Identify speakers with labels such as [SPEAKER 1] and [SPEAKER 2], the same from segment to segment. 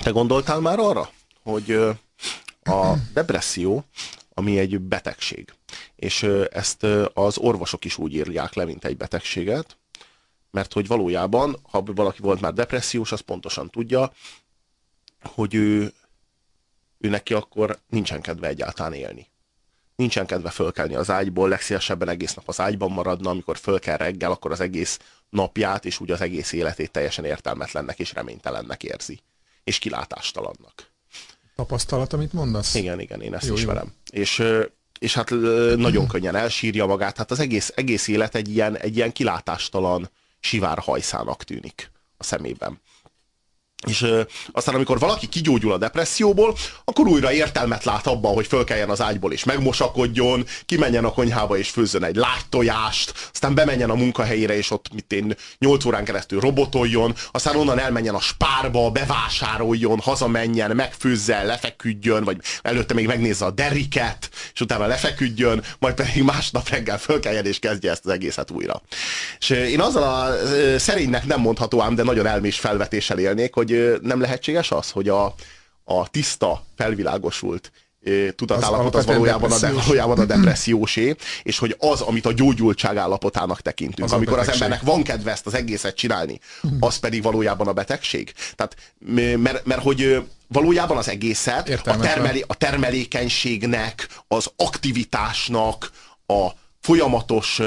[SPEAKER 1] Te gondoltál már arra, hogy a depresszió, ami egy betegség, és ezt az orvosok is úgy írják le, mint egy betegséget, mert hogy valójában, ha valaki volt már depressziós, az pontosan tudja, hogy ő neki akkor nincsen kedve egyáltalán élni. Nincsen kedve fölkelni az ágyból, legszívesebben egész nap az ágyban maradna, amikor fölkel reggel, akkor az egész napját és úgy az egész életét teljesen értelmetlennek és reménytelennek érzi. És kilátástalannak.
[SPEAKER 2] Tapasztalat, amit mondasz?
[SPEAKER 1] Igen, én ezt ismerem. És hát nagyon könnyen elsírja magát, hát az egész élet egy ilyen kilátástalan sivárhajszának tűnik a szemében. És aztán amikor valaki kigyógyul a depresszióból, akkor újra értelmet lát abban, hogy fölkeljen az ágyból és megmosakodjon, kimenjen a konyhába és főzzön egy lágytojást, aztán bemenjen a munkahelyére és ott 8 órán keresztül robotoljon, aztán onnan elmenjen a spárba, bevásároljon, hazamenjen, megfőzze, lefeküdjön, vagy előtte még megnézze a Derricket, és utána lefeküdjön, majd pedig másnap reggel fölkeljen és kezdje ezt az egészet újra. És én azzal a szerénynek nem mondható ám, de nagyon elmés felvetéssel élnék, hogy nem lehetséges az, hogy a tiszta, felvilágosult tudatállapot az valójában a depressziósé, és hogy az, amit a gyógyultság állapotának tekintünk, az amikor az embernek van kedve ezt az egészet csinálni, az pedig valójában a betegség. Tehát, mert hogy valójában az egészet a termelékenységnek, az aktivitásnak, a folyamatos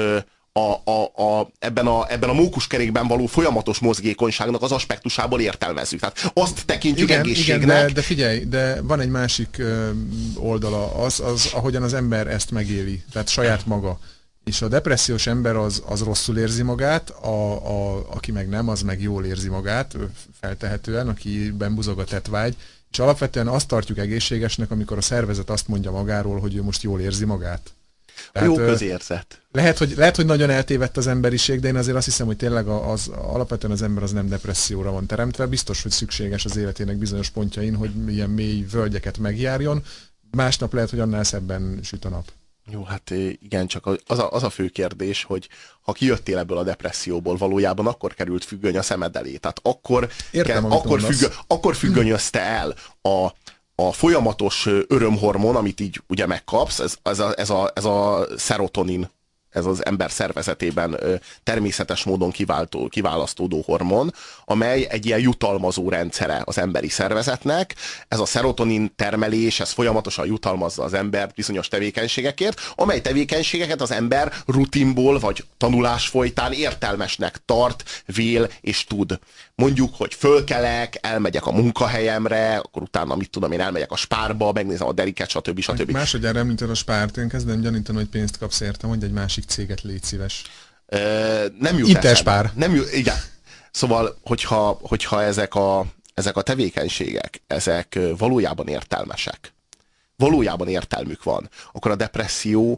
[SPEAKER 1] ebben a mókuskerékben való folyamatos mozgékonyságnak az aspektusából értelmezzük. Tehát azt tekintjük egészségnek.
[SPEAKER 2] Igen, de figyelj, de van egy másik oldala, az ahogyan az ember ezt megéli, tehát saját maga. És a depressziós ember az rosszul érzi magát, aki meg nem, az meg jól érzi magát, feltehetően, akiben buzog a tettvágy, és alapvetően azt tartjuk egészségesnek, amikor a szervezet azt mondja magáról, hogy ő most jól érzi magát. Tehát,
[SPEAKER 1] jó közérzet.
[SPEAKER 2] Lehet, hogy nagyon eltévedt az emberiség, de én azért azt hiszem, hogy tényleg alapvetően az ember az nem depresszióra van teremtve. Biztos, hogy szükséges az életének bizonyos pontjain, hogy ilyen mély völgyeket megjárjon. Másnap lehet, hogy annál szebben süt a nap.
[SPEAKER 1] Jó, hát igen, csak az a fő kérdés, hogy ha kijöttél ebből a depresszióból, valójában akkor került függöny a szemed elé. Tehát akkor függönyözte el a folyamatos örömhormon, amit így ugye megkapsz, ez a szerotonin, ez az ember szervezetében természetes módon kiválasztódó hormon, amely egy ilyen jutalmazó rendszere az emberi szervezetnek. Ez a szerotonin termelés, ez folyamatosan jutalmazza az embert bizonyos tevékenységekért, amely tevékenységeket az ember rutinból vagy tanulás folytán értelmesnek tart, vél és tud. Mondjuk, hogy fölkelek, elmegyek a munkahelyemre, akkor utána mit tudom én, elmegyek a spárba, megnézem a Derricket, stb.
[SPEAKER 2] Másodjára említed a spárt, én kezdem gyanítani, hogy pénzt kapsz érte, mondj egy másik céget, légy szíves.
[SPEAKER 1] Nem jut
[SPEAKER 2] Interspár.
[SPEAKER 1] Igen. Szóval, hogyha ezek a tevékenységek, ezek valójában értelmesek, valójában értelmük van, akkor a depresszió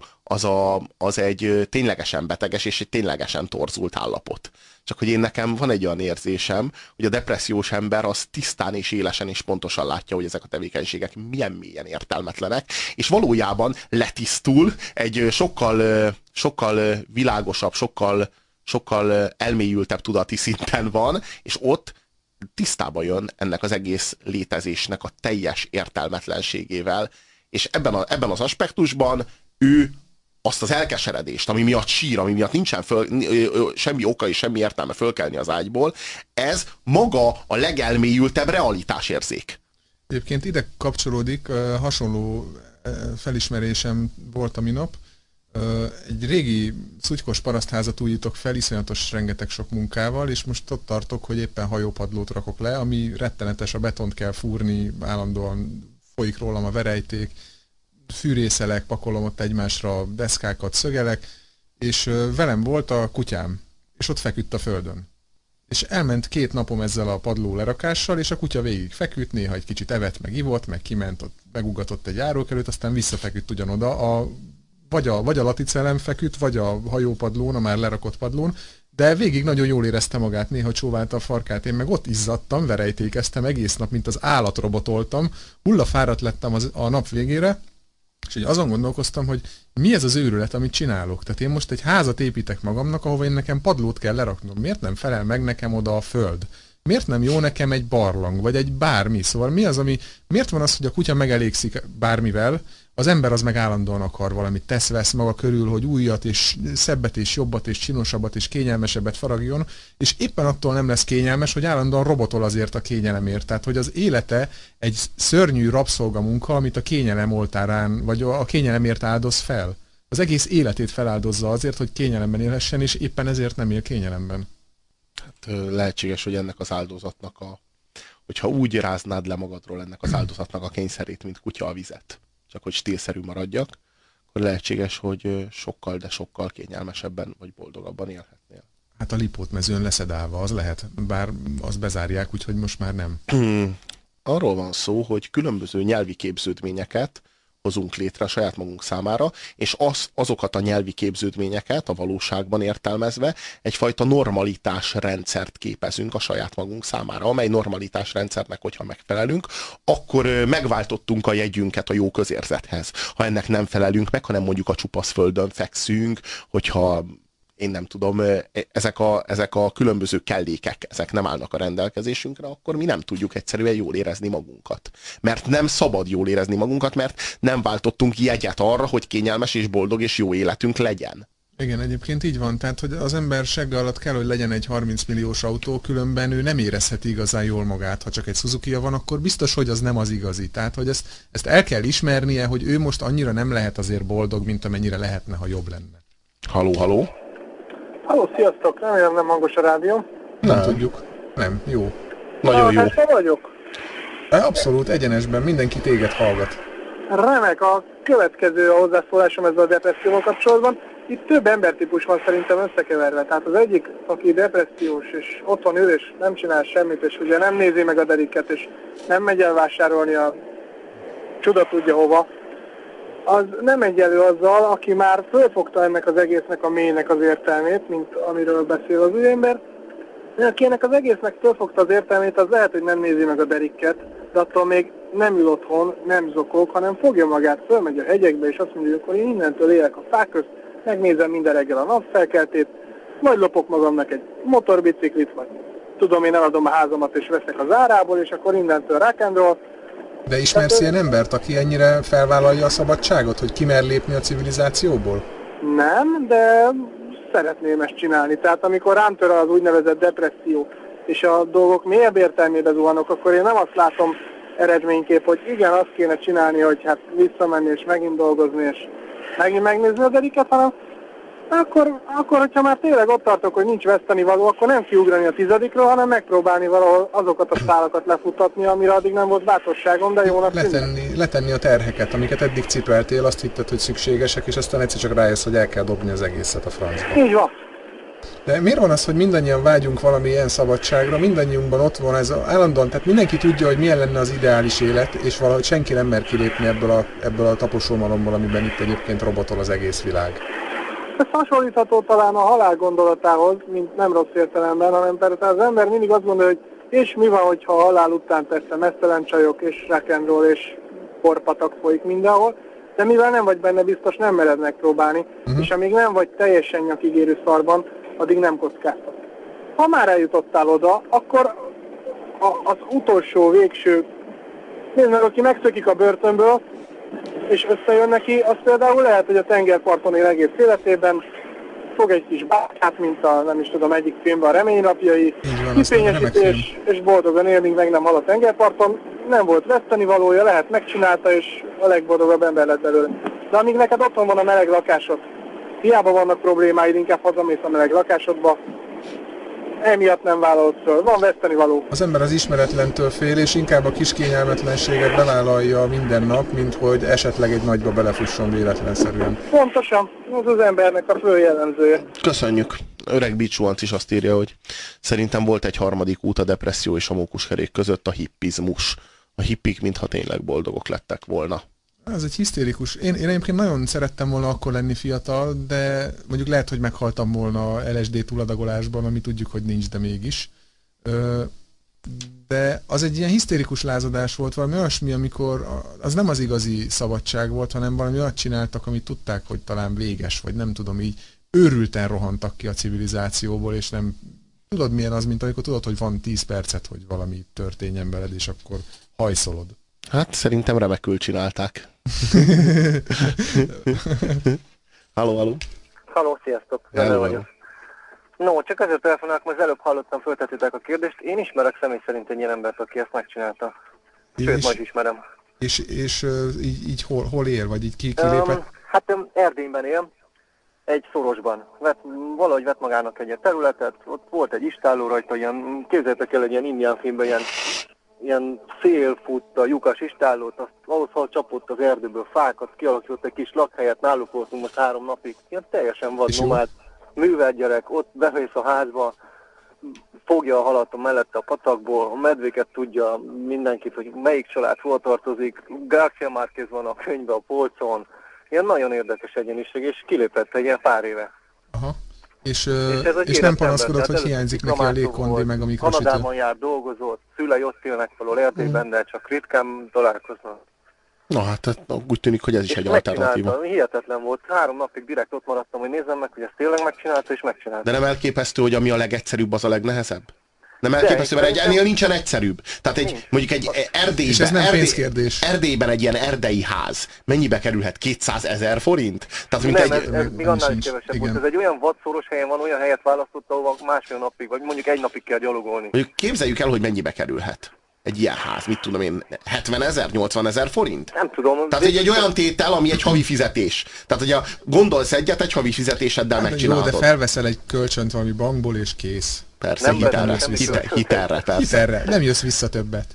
[SPEAKER 1] az egy ténylegesen beteges és egy ténylegesen torzult állapot. Csak hogy nekem van egy olyan érzésem, hogy a depressziós ember az tisztán és élesen és pontosan látja, hogy ezek a tevékenységek milyen mélyen értelmetlenek, és valójában letisztul, egy sokkal világosabb, sokkal elmélyültebb tudati szinten van, és ott tisztába jön ennek az egész létezésnek a teljes értelmetlenségével, és ebben az aspektusban ő azt az elkeseredést, ami miatt sír, ami miatt nincsen semmi oka és semmi értelme fölkelni az ágyból, ez maga a legelmélyültebb realitásérzék.
[SPEAKER 2] Egyébként ide kapcsolódik, hasonló felismerésem volt a minap. Egy régi szutykos parasztházat újítok fel, iszonyatos rengeteg sok munkával, és most ott tartok, hogy éppen hajópadlót rakok le, ami rettenetes, a betont kell fúrni, állandóan folyik rólam a verejték, fűrészelek, pakolom ott egymásra deszkákat, szögelek, és velem volt a kutyám, és ott feküdt a földön. És elment 2 napom ezzel a padló lerakással, és a kutya végig feküdt, néha egy kicsit evett, meg ivott, meg kiment, ott megugatott egy járókelőt, aztán visszafeküdt ugyanoda. Vagy a laticelem feküdt, vagy a hajópadlón, a már lerakott padlón, de végig nagyon jól érezte magát, néha csóválta a farkát, én meg ott izzadtam, verejtékeztem egész nap, mint az állat robotoltam, hullafáradt lettem a nap végére, és így azon gondolkoztam, hogy mi ez az őrület, amit csinálok. Tehát én most egy házat építek magamnak, ahova én nekem padlót kell leraknom. Miért nem felel meg nekem oda a föld? miért nem jó nekem egy barlang, vagy egy bármi? Szóval mi az, miért van az, hogy a kutya megelégszik bármivel, az ember az meg állandóan akar valamit, vesz maga körül, hogy újat, és szebbet, és jobbat, és csinosabbat, és kényelmesebbet faragjon, és éppen attól nem lesz kényelmes, hogy állandóan robotol azért a kényelemért. Tehát, hogy az élete egy szörnyű rabszolgamunka, amit a kényelem oltárán, vagy a kényelemért áldoz fel. Az egész életét feláldozza azért, hogy kényelemben élhessen, és éppen ezért nem él kényelemben.
[SPEAKER 1] Hát lehetséges, hogy ennek az áldozatnak hogyha úgy ráznád le magadról ennek az áldozatnak a kényszerét, mint kutya a vizet, csak hogy stílszerű maradjak, akkor lehetséges, hogy sokkal, de sokkal kényelmesebben vagy boldogabban élhetnél.
[SPEAKER 2] Hát a Lipót-mezőn leszedálva az lehet, bár azt bezárják, úgyhogy most már nem.
[SPEAKER 1] Arról van szó, hogy különböző nyelvi képződményeket hozunk létre a saját magunk számára, és azokat a nyelvi képződményeket a valóságban értelmezve egyfajta normalitásrendszert képezünk a saját magunk számára, amely normalitásrendszernek, hogyha megfelelünk, akkor megváltottunk a jegyünket a jó közérzethez. Ha ennek nem felelünk meg, hanem mondjuk a csupasz földön fekszünk, hogyha én nem tudom, ezek a különböző kellékek, ezek nem állnak a rendelkezésünkre, akkor mi nem tudjuk egyszerűen jól érezni magunkat. Mert nem szabad jól érezni magunkat, mert nem váltottunk jegyet arra, hogy kényelmes és boldog és jó életünk legyen.
[SPEAKER 2] Igen, egyébként így van. Tehát, hogy az ember segge alatt kell, hogy legyen egy 30 milliós autó, különben ő nem érezheti igazán jól magát. Ha csak egy Suzuki-ja van, akkor biztos, hogy az nem az igazi. Tehát, hogy ezt el kell ismernie, hogy ő most annyira nem lehet azért boldog, mint amennyire lehetne, ha jobb lenne.
[SPEAKER 1] Haló, haló?
[SPEAKER 3] Halló, sziasztok! Remélem nem hangos a rádió.
[SPEAKER 2] Nem tudjuk. Nem, jó.
[SPEAKER 1] Nagyon jó.
[SPEAKER 3] Hát vagyok.
[SPEAKER 2] Abszolút, egyenesben, mindenki téged hallgat.
[SPEAKER 3] Remek, a következő a hozzászólásom ezzel a depresszióval kapcsolatban. Itt több embertípus van szerintem összekeverve. Tehát az egyik, aki depressziós, és otthon ül, és nem csinál semmit, és ugye nem nézi meg a dediket, és nem megy el vásárolni a csuda tudja hova, az nem egyenlő azzal, aki már fölfogta ennek az egésznek a mélynek az értelmét, mint amiről beszél az úriember. Aki ennek az egésznek fölfogta az értelmét, az lehet, hogy nem nézi meg a derikket, de attól még nem ül otthon, nem zokog, hanem fogja magát, fölmegy a hegyekbe, és azt mondja, hogy akkor én innentől élek a fák közt, megnézem minden reggel a napfelkeltét, majd lopok magamnak egy motorbiciklit, vagy tudom, én eladom a házamat, és veszek az árából, és akkor innentől rock and roll.
[SPEAKER 2] De ismersz ilyen embert, aki ennyire felvállalja a szabadságot, hogy kimer lépni a civilizációból?
[SPEAKER 3] Nem, de szeretném ezt csinálni. Tehát amikor rám tör az úgynevezett depresszió, és a dolgok mélyebb értelmébe zuhanok, akkor én nem azt látom eredményképp, hogy igen, azt kéne csinálni, hogy hát visszamenni és megint dolgozni, és megint megnézni a dediket, hanem akkor, hogyha már tényleg ott tartok, hogy nincs vesztenivaló, akkor nem kiugrani a 10-ről, hanem megpróbálni valahol azokat a szálakat lefutatni, amire addig nem volt bátorságom, de jónak tűnik.
[SPEAKER 2] Letenni a terheket, amiket eddig cipeltél, azt hitted, hogy szükségesek, és aztán egyszer csak rájössz, hogy el kell dobni az egészet a francba.
[SPEAKER 3] Így van.
[SPEAKER 2] De miért van az, hogy mindannyian vágyunk valami ilyen szabadságra, mindannyiunkban ott van ez állandóan, tehát mindenki tudja, hogy milyen lenne az ideális élet, és valahogy senki nem mer kilépni ebből a taposómalomból, amiben itt egyébként robotol az egész világ.
[SPEAKER 3] Ez hasonlítható talán a halál gondolatához, mint nem rossz értelemben, hanem persze az ember mindig azt gondolja, hogy és mi van, hogyha a halál után persze mesztelen csajok és rock and roll és porpatak folyik mindenhol, de mivel nem vagy benne biztos, nem mered megpróbálni, és amíg nem vagy teljesen nyakigérő szarban, addig nem kockáztat. Ha már eljutottál oda, akkor az utolsó, végső, nézd meg, aki megszökik a börtönből, és összejön neki, az például lehet, hogy a tengerparton él egész életében, fog egy kis bátyát, mint a, nem is tudom, egyik filmben a Reménynapjai, kifényesíti és boldogan él, míg meg nem hal a tengerparton, nem volt vesztenivalója, lehet megcsinálta, és a legboldogabb ember lett belőle. De amíg neked otthon van a meleg lakásod, hiába vannak problémáid, inkább hazamész a meleg lakásodba, emiatt nem vállalod föl, van vesztenivaló.
[SPEAKER 2] Az ember az ismeretlentől fél, és inkább a kis kényelmetlenséget bevállalja minden nap, mint hogy esetleg egy nagyba belefusson véletlenszerűen.
[SPEAKER 3] Pontosan, ez az embernek a fő jellemzője.
[SPEAKER 1] Köszönjük. Öreg Bicsúanc is azt írja, hogy szerintem volt egy harmadik út a depresszió és a mókuskerék között, a hippizmus. A hippik mintha tényleg boldogok lettek volna.
[SPEAKER 2] Ez egy hisztérikus. Én egyébként nagyon szerettem volna akkor lenni fiatal, de mondjuk lehet, hogy meghaltam volna LSD túladagolásban, ami tudjuk, hogy nincs, de mégis. De az egy ilyen hisztérikus lázadás volt, valami olyasmi, amikor az nem az igazi szabadság volt, hanem valami olyat csináltak, amit tudták, hogy talán véges, vagy nem tudom, így őrülten rohantak ki a civilizációból, és nem Tudod, milyen az, mint amikor tudod, hogy van 10 percet, hogy valami történjen veled, és akkor hajszolod.
[SPEAKER 1] Hát szerintem remekül csinálták. Halló, halló.
[SPEAKER 4] Halló, sziasztok!
[SPEAKER 1] Hello.
[SPEAKER 4] Vagyok. No, csak azért telefonálok, mert az előbb hallottam, föltettétek a kérdést. Én ismerek személy szerint egy ilyen embert, aki ezt megcsinálta. Sőt, majd ismerem.
[SPEAKER 2] És így hol él, vagy így kilépett?
[SPEAKER 4] Erdélyben él, egy szorosban. Valahogy vett magának egy területet, ott volt egy istálló rajta, ilyen, képzeljétek el egy ilyen indián filmben, ilyen szélfutta, lyukas istállót, azt valószínűleg csapott az erdőből fákat, kialakított egy kis lakhelyet, náluk voltunk most 3 napig, ilyen teljesen vadnomád, művelt gyerek, ott bevész a házba, fogja a halat a mellette a patakból, a medvéket tudja mindenkit, hogy melyik család hol tartozik, García Márquez van a könyvben a polcon, ilyen nagyon érdekes egyéniség, és kilépett egy ilyen pár éve.
[SPEAKER 2] Aha. És
[SPEAKER 4] És
[SPEAKER 2] nem panaszkodott, hogy hiányzik neki a légkondi, meg a mikrosütő?
[SPEAKER 4] Kanadában jár, dolgozott, szülei ott élnek valahol Erdélyben, de csak ritkán találkoznak.
[SPEAKER 1] Na hát úgy tűnik, hogy ez is egy alternatíva.
[SPEAKER 4] Hihetetlen volt. 3 napig direkt ott maradtam, hogy nézzem meg, hogy ezt tényleg megcsinálta, és megcsinálta.
[SPEAKER 1] De nem elképesztő, hogy ami a legegyszerűbb, az a legnehezebb? Nem elképesztő, mert ennél nincsen egyszerűbb. Tehát mondjuk egy
[SPEAKER 2] és ez nem pénzkérdés.
[SPEAKER 1] Erdélyben egy ilyen erdei ház mennyibe kerülhet? 200 000 forint? Tehát,
[SPEAKER 4] nem, ez még annál is kevesebb volt. Ez egy olyan vadszoros helyen van, olyan helyet választott, ahol másfél napig, vagy mondjuk 1 napig kell gyalogolni.
[SPEAKER 1] Mondjuk képzeljük el, hogy mennyibe kerülhet egy ilyen ház, mit tudom én, 70 000, 80 000 forint?
[SPEAKER 4] Nem tudom.
[SPEAKER 1] Tehát egy olyan tétel, ami egy havi fizetés. Tehát, hogy gondolsz egyet, egy havi fizetéseddel megcsinálod.
[SPEAKER 2] Jó, de felveszel egy kölcsönt valami bankból, és kész.
[SPEAKER 1] Persze, hitelre, persze.
[SPEAKER 2] Hitelre, nem jössz vissza többet.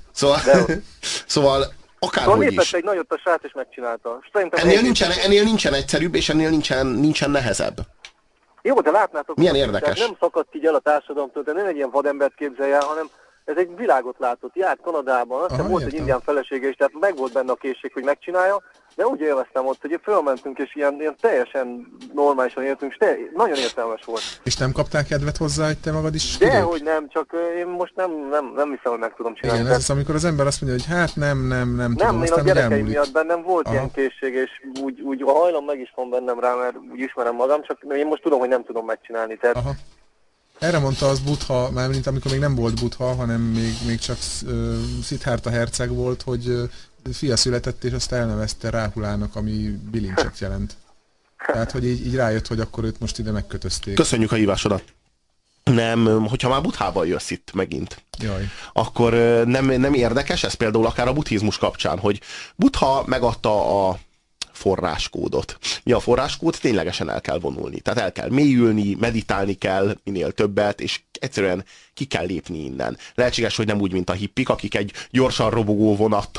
[SPEAKER 1] Szóval akárhogy is.
[SPEAKER 4] Egy nagyot a srác, és megcsinálta.
[SPEAKER 1] Ennél nincsen egyszerűbb, és ennél nincsen nehezebb.
[SPEAKER 4] Jó, de látnátok,
[SPEAKER 1] milyen érdekes.
[SPEAKER 4] Nem szakadt így el a társadalomtól, de nem egy ilyen vadembert képzelje el, hanem ez egy világot látott. Járt Kanadában, aztán volt egy indián felesége is, tehát meg volt benne a készség, hogy megcsinálja, de úgy élveztem ott, hogy fölmentünk, és ilyen teljesen normálisan éltünk, és nagyon értelmes volt.
[SPEAKER 2] És nem kaptál kedvet hozzá, hogy te magad is
[SPEAKER 4] Dehogy nem, csak én most nem hiszem, hogy meg tudom csinálni.
[SPEAKER 2] Igen, ez az, amikor az ember azt mondja, hogy hát nem tudom,
[SPEAKER 4] én a gyerekeim miatt bennem volt ilyen készség, és úgy a hajlam meg is van bennem rá, mert úgy ismerem magam, csak én most tudom, hogy nem tudom megcsinálni. Tehát...
[SPEAKER 2] Aha. Erre mondta az Buddha, mármint amikor még nem volt Buddha, hanem még csak Siddhartha herceg volt, hogy fia született, és azt elnevezte Ráhulának, ami bilincset jelent. Tehát, hogy így rájött, hogy akkor őt most ide megkötözték.
[SPEAKER 1] Köszönjük a hívásodat. Nem, hogyha már Buddhával jössz itt megint, akkor nem érdekes ez például akár a buddhizmus kapcsán, hogy Buddha megadta a forráskódot. Mi a forráskód? Ténylegesen el kell vonulni. Tehát el kell mélyülni, meditálni kell minél többet, és egyszerűen ki kell lépni innen. Lehetséges, hogy nem úgy, mint a hippik, akik egy gyorsan robogó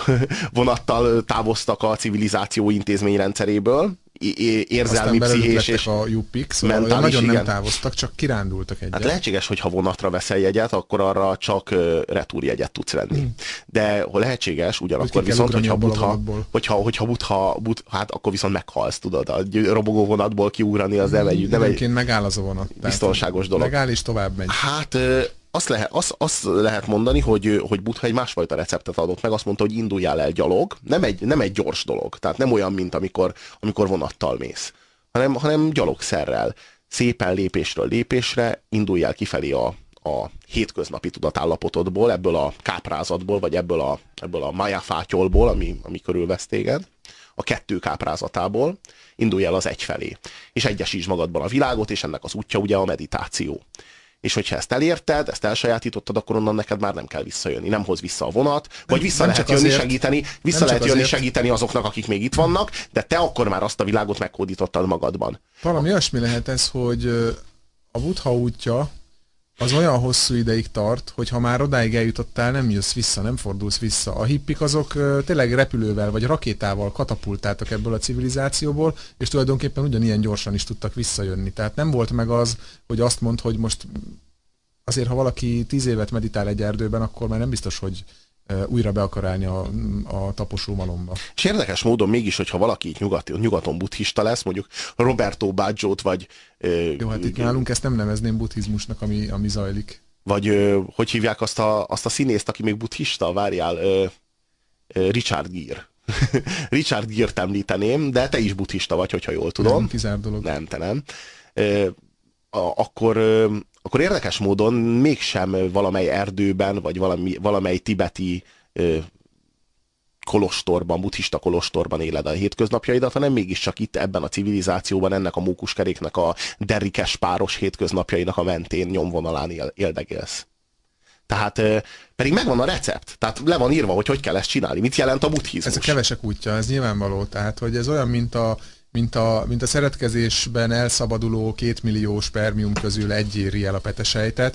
[SPEAKER 1] vonattal távoztak a civilizáció intézményrendszeréből, érzelmi, pszichés és
[SPEAKER 2] a juppik, szóval nagyon nem távoztak, csak kirándultak egyet.
[SPEAKER 1] Hát lehetséges, hogy ha vonatra veszel jegyet, akkor arra csak retúrjegyet tudsz venni. De lehetséges, ugyanakkor viszont, hogyha Buddha, hát akkor viszont meghalsz, tudod, a robogó vonatból kiugrani az nem egy...
[SPEAKER 2] Időnként megáll az a vonat.
[SPEAKER 1] Biztonságos dolog.
[SPEAKER 2] Megáll és tovább megy.
[SPEAKER 1] Hát azt lehet mondani, hogy Buddha egy másfajta receptet adott meg, azt mondta, hogy induljál el gyalog, nem egy gyors dolog, tehát nem olyan, mint amikor vonattal mész, hanem gyalogszerrel, szépen lépésről lépésre induljál kifelé a hétköznapi tudatállapotodból, ebből a káprázatból, vagy ebből a májáfátyolból, ami körülvesz téged, a 2 káprázatából, indulj el az 1 felé. És egyesítsd magadban a világot, és ennek az útja ugye a meditáció. És hogyha ezt elérted, ezt elsajátítottad, akkor onnan neked már nem kell visszajönni. Nem hoz vissza a vonat, vagy vissza lehet jönni segíteni azoknak, akik még itt vannak, de te akkor már azt a világot meghódítottad magadban.
[SPEAKER 2] Valami olyasmi lehet ez, hogy a Buddha útja az olyan hosszú ideig tart, hogy ha már odáig eljutottál, nem jössz vissza, nem fordulsz vissza. A hippik azok tényleg repülővel vagy rakétával katapultáltak ebből a civilizációból, és tulajdonképpen ugyanilyen gyorsan is tudtak visszajönni. Tehát nem volt meg az, hogy azt mondd, hogy most azért, ha valaki 10 évet meditál egy erdőben, akkor már nem biztos, hogy újra be akar állni a taposó malomba.
[SPEAKER 1] És érdekes módon mégis, hogyha valaki nyugaton buddhista lesz, mondjuk Roberto Baggio-t, vagy...
[SPEAKER 2] Jó, hát itt nálunk ezt nem nevezném buddhizmusnak, ami zajlik.
[SPEAKER 1] Vagy hogy hívják azt a színészt, aki még buddhista? Várjál, Richard Gere. Richard Gere-t említeném, de te is buddhista vagy, hogyha jól tudom.
[SPEAKER 2] Nem, kizár dolog.
[SPEAKER 1] Nem, te nem. akkor érdekes módon mégsem valamely erdőben, vagy valamely tibeti kolostorban, buddhista kolostorban éled a hétköznapjaidat, hanem mégiscsak itt ebben a civilizációban, ennek a mókuskeréknek a derrikes páros hétköznapjainak a mentén nyomvonalán éldegélsz. Tehát pedig megvan a recept. Tehát le van írva, hogy kell ezt csinálni. Mit jelent a buddhizmus?
[SPEAKER 2] Ez a kevesek útja, ez nyilvánvaló. Tehát, hogy ez olyan, mint a szeretkezésben elszabaduló 2 millió spermium közül egy éri el a petesejtet.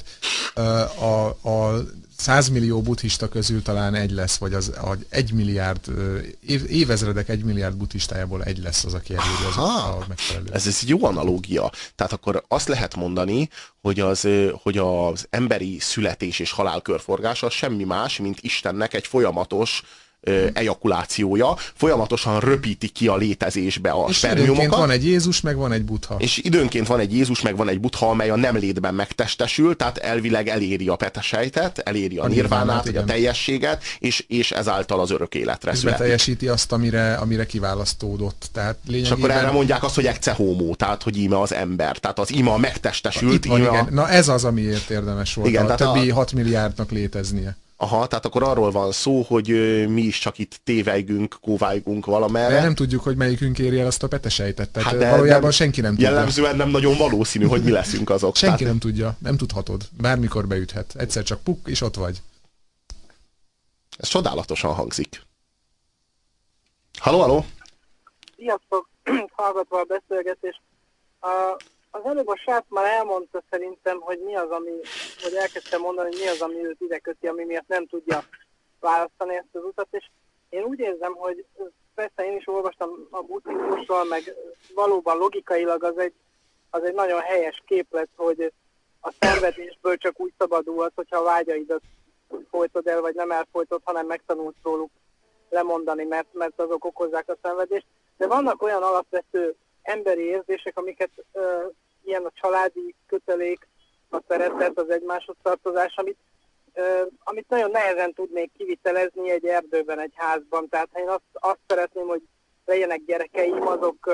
[SPEAKER 2] A 100 millió buddhista közül talán egy lesz, vagy az 1 milliárd, évezredek 1 milliárd buddhistájából egy lesz az, aki eléri a megfelelő.
[SPEAKER 1] Ez jó analógia. Tehát akkor azt lehet mondani, hogy az emberi születés és halál körforgása semmi más, mint Istennek egy folyamatos ejakulációja, folyamatosan röpíti ki a létezésbe a spermiumokat.
[SPEAKER 2] Időnként van egy Jézus, meg van egy Buddha.
[SPEAKER 1] És időnként van egy Jézus, meg van egy Buddha, amely a nem létben megtestesül, tehát elvileg eléri a petesejtet, eléri a nirvánát, vagy a teljességet, és ezáltal az örök életre születik.
[SPEAKER 2] Beteljesíti azt, amire kiválasztódott. Tehát lényegében...
[SPEAKER 1] És akkor erre mondják azt, hogy ecce homo, tehát hogy íme az ember, tehát az ima megtestesült.
[SPEAKER 2] Igen. Na ez az, amiért érdemes volt
[SPEAKER 1] igen,
[SPEAKER 2] a többi 6 milliárdnak léteznie.
[SPEAKER 1] Aha, tehát akkor arról van szó, hogy mi is csak itt tévejgünk, kóvájgunk valamerre.
[SPEAKER 2] De nem tudjuk, hogy melyikünk éri el azt a petesejtet. Tehát hát valójában senki nem tudja.
[SPEAKER 1] Jellemzően nem nagyon valószínű, hogy mi leszünk azok.
[SPEAKER 2] Senki nem tudja, nem tudhatod. Bármikor beüthet. Egyszer csak puk, és ott vagy.
[SPEAKER 1] Ez csodálatosan hangzik. Halló?
[SPEAKER 3] Sziasztok! Hallgatva a beszélgetést. Az előbb a srác már elmondta szerintem, hogy mi az, hogy elkezdtem mondani, hogy mi az, ami őt ide köti, ami miatt nem tudja választani ezt az utat, és én úgy érzem, hogy persze én is olvastam a buddhizmusról, meg valóban logikailag az egy nagyon helyes képlet, hogy a szenvedésből csak úgy szabadulhat, hogyha a vágyaidat folytod el, vagy nem elfolytod, hanem megtanulsz róluk lemondani, mert azok okozzák a szenvedést. De vannak olyan alapvető emberi érzések, amiket ilyen a családi kötelék, a szeretet, az egymáshoz tartozás, amit nagyon nehezen tudnék kivitelezni egy erdőben, egy házban. Tehát ha én azt szeretném, hogy legyenek gyerekeim,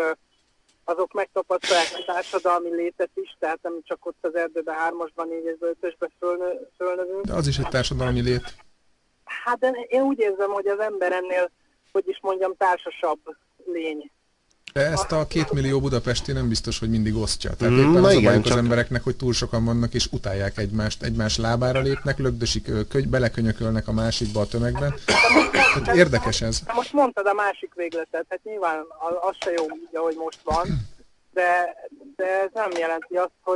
[SPEAKER 3] azok megtapasztalják a társadalmi létet is, tehát nem csak ott az erdőben 3-asban, 4-esben, 5-ösben fölnövünk.
[SPEAKER 2] De az is egy társadalmi lét.
[SPEAKER 3] Hát de én úgy érzem, hogy az ember ennél, hogy is mondjam, társasabb lény.
[SPEAKER 2] De ezt a 2 millió budapesti nem biztos, hogy mindig osztja. Tehát éppen az a bajuk az embereknek, hogy túl sokan vannak, és utálják egymást, egymás lábára lépnek, lögdösik, belekönyökölnek a másikba a tömegben. Tehát érdekes ez.
[SPEAKER 3] Most mondtad a másik végletet, hát nyilván az se jó, úgy, ahogy most van, de ez nem jelenti azt, hogy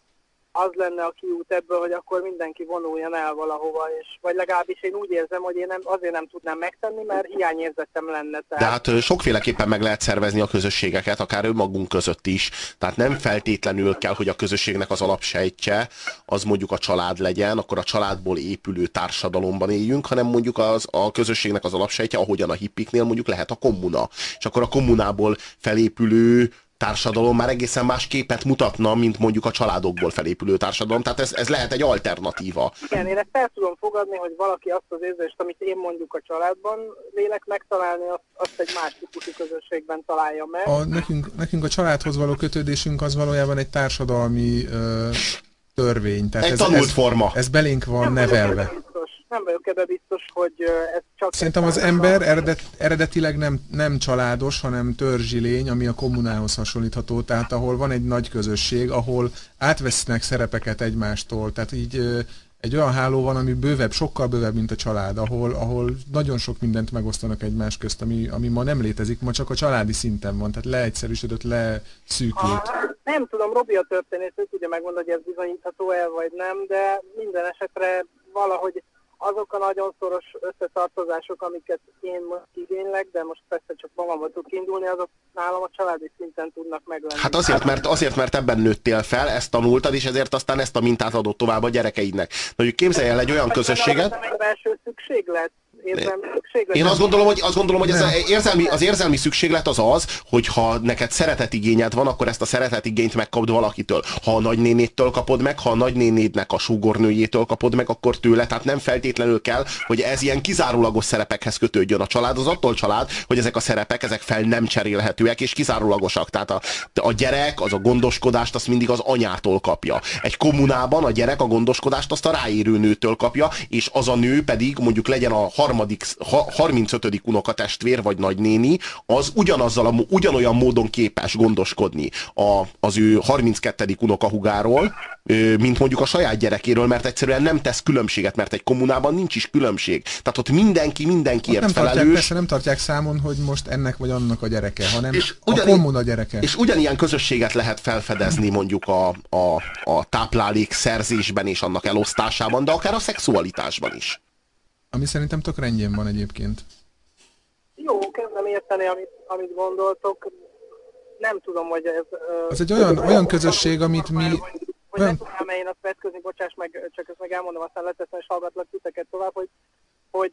[SPEAKER 3] az lenne a kiút ebből, hogy akkor mindenki vonuljon el valahova, és vagy legalábbis én úgy érzem, hogy én azért nem tudnám megtenni, mert hiányérzetem lenne. Tehát...
[SPEAKER 1] De hát sokféleképpen meg lehet szervezni a közösségeket, akár önmagunk között is. Tehát nem feltétlenül kell, hogy a közösségnek az alapsejtje az mondjuk a család legyen, akkor a családból épülő társadalomban éljünk, hanem mondjuk a közösségnek az alapsejtje, ahogyan a hippiknél mondjuk lehet a kommuna. És akkor a kommunából felépülő társadalom már egészen más képet mutatna, mint mondjuk a családokból felépülő társadalom. Tehát ez lehet egy alternatíva.
[SPEAKER 3] Igen, én ezt el tudom fogadni, hogy valaki azt az érzést, amit én mondjuk a családban vélek megtalálni, azt egy más típusú közösségben találja meg.
[SPEAKER 2] Nekünk a családhoz való kötődésünk az valójában egy társadalmi törvény. Tehát
[SPEAKER 1] egy tanult forma.
[SPEAKER 2] Ez belénk van nevelve.
[SPEAKER 3] Nem vagyok ebben biztos, hogy ez csak...
[SPEAKER 2] Szerintem az ember eredetileg nem családos, hanem törzsi lény, ami a kommunához hasonlítható, tehát ahol van egy nagy közösség, ahol átvesznek szerepeket egymástól, tehát így egy olyan háló van, ami bővebb, sokkal bővebb, mint a család, ahol nagyon sok mindent megosztanak egymás közt, ami ma nem létezik, ma csak a családi szinten van, tehát leegyszerűsödött, leszűkült.
[SPEAKER 3] Nem tudom, Robi a történész, ő tudja megmondani, hogy ez bizonyítható-e, vagy nem, de minden esetre valahogy azok a nagyon szoros összetartozások, amiket én most igénylek, de most persze csak magammal tudok indulni, azok nálam a családi szinten tudnak meglenni.
[SPEAKER 1] Hát azért, mert ebben nőttél fel, ezt tanultad, és ezért aztán ezt a mintát adott tovább a gyerekeidnek. Na, hogy képzelj el egy olyan közösséget...
[SPEAKER 3] Ez egy belső szükséglet. érzelmi szükséglet.
[SPEAKER 1] Én azt gondolom, hogy az érzelmi szükséglet az, hogyha neked szeretetigényed van, akkor ezt a szeretetigényt megkapd valakitől. Ha a nagynénétől kapod meg, ha a nagynénédnek a súgornőjétől kapod meg, akkor tőle. Tehát nem feltétlenül kell, hogy ez ilyen kizárólagos szerepekhez kötődjön. A család az attól család, hogy ezek a szerepek, ezek fel nem cserélhetőek és kizárólagosak. Tehát a gyerek, az a gondoskodást azt mindig az anyától kapja. Egy kommunában a gyerek a gondoskodást azt a ráérő nőtől kapja, és az a nő pedig mondjuk legyen a 35. unokatestvér vagy nagynéni, az ugyanolyan módon képes gondoskodni az ő 32. unokahugáról, mint mondjuk a saját gyerekéről, mert egyszerűen nem tesz különbséget, mert egy kommunában nincs is különbség. Tehát ott mindenkiért felelős.
[SPEAKER 2] Persze nem tartják számon, hogy most ennek vagy annak a gyereke, hanem a kommuna gyereke.
[SPEAKER 1] És ugyanilyen közösséget lehet felfedezni mondjuk a táplálék szerzésben és annak elosztásában, de akár a szexualitásban is.
[SPEAKER 2] Ami szerintem tök rendjén van egyébként.
[SPEAKER 3] Jó, kezdem érteni, amit gondoltok. Nem tudom, hogy ez...
[SPEAKER 2] Az egy olyan közösség, amit mi...
[SPEAKER 3] Hogy nem tudnám én azt vetközni, bocsáss meg, csak ezt meg elmondom, aztán leteszem és hallgatlak titeket tovább, hogy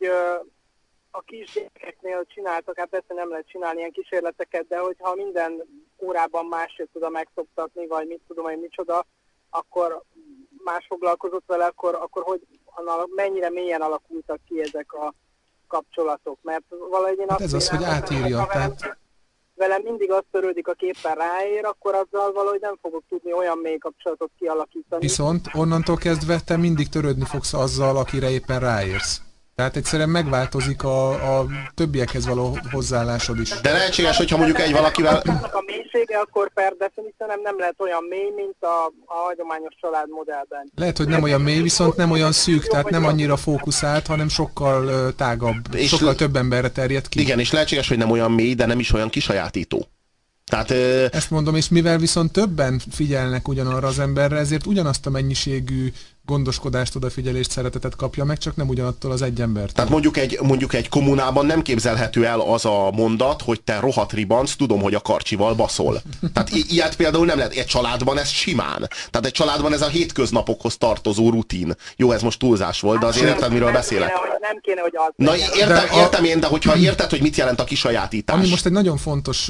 [SPEAKER 3] a kisgyerekeknél csináltak, hát persze nem lehet csinálni ilyen kísérleteket, de hogyha minden órában másért tudom megszoktatni, vagy mit tudom én micsoda, akkor más foglalkozott vele, akkor hogy mennyire mélyen alakultak ki ezek a kapcsolatok, mert valahogy én
[SPEAKER 2] hát ez az, hogy átírja, tehát...
[SPEAKER 3] velem mindig az törődik, a képen ráér, akkor azzal valahogy nem fogok tudni olyan mély kapcsolatot kialakítani.
[SPEAKER 2] Viszont onnantól kezdve te mindig törődni fogsz azzal, akire éppen ráérsz. Tehát egyszerűen megváltozik a többiekhez való hozzáállásod is.
[SPEAKER 1] De lehetséges, hogyha mondjuk egy valakivel...
[SPEAKER 3] A mélysége akkor per definíció nem lehet olyan mély, mint a hagyományos családmodellben.
[SPEAKER 2] Lehet, hogy nem olyan mély, viszont nem olyan szűk, tehát nem annyira fókuszált, hanem sokkal tágabb, sokkal több emberre terjed ki.
[SPEAKER 1] Igen, és lehetséges, hogy nem olyan mély, de nem is olyan kisajátító. Tehát,
[SPEAKER 2] ezt mondom, és mivel viszont többen figyelnek ugyanarra az emberre, ezért ugyanazt a mennyiségű gondoskodást, odafigyelést, szeretetet kapja meg, csak nem ugyanattól az egy embertől.
[SPEAKER 1] Tehát mondjuk egy kommunában nem képzelhető el az a mondat, hogy te rohadt ribanc, tudom, hogy a karcsival baszol. Tehát ilyet például nem lehet. Egy családban ez simán. Tehát egy családban ez a hétköznapokhoz tartozó rutin. Jó, ez most túlzás volt, de azért érted, miről beszélek.
[SPEAKER 3] Nem kéne, hogy az.
[SPEAKER 1] Na, értem én, de hogyha érted, hogy mit jelent a kisajátítás.
[SPEAKER 2] Ami most egy nagyon fontos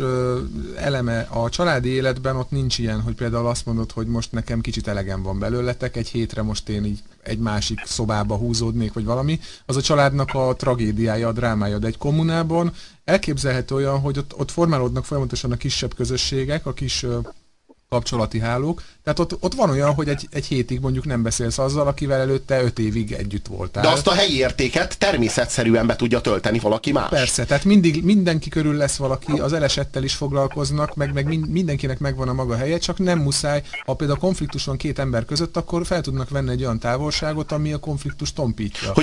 [SPEAKER 2] eleme a családi életben, ott nincs ilyen, hogy például azt mondod, hogy most nekem kicsit elegem van belőletek, egy hétre most én így egy másik szobába húzódnék, vagy valami. Az a családnak a tragédiája, a drámája, de egy kommunában elképzelhető olyan, hogy ott formálódnak folyamatosan a kisebb közösségek, a kis kapcsolati hálók. Tehát ott van olyan, hogy egy hétig mondjuk nem beszélsz azzal, akivel előtte 5 évig együtt voltál.
[SPEAKER 1] De azt a helyi értéket természetszerűen be tudja tölteni valaki más.
[SPEAKER 2] Persze, tehát mindenki körül lesz valaki, az elesettel is foglalkoznak, meg mindenkinek megvan a maga helye, csak nem muszáj, ha például konfliktus van két ember között, akkor fel tudnak venni egy olyan távolságot, ami a konfliktust tompítja.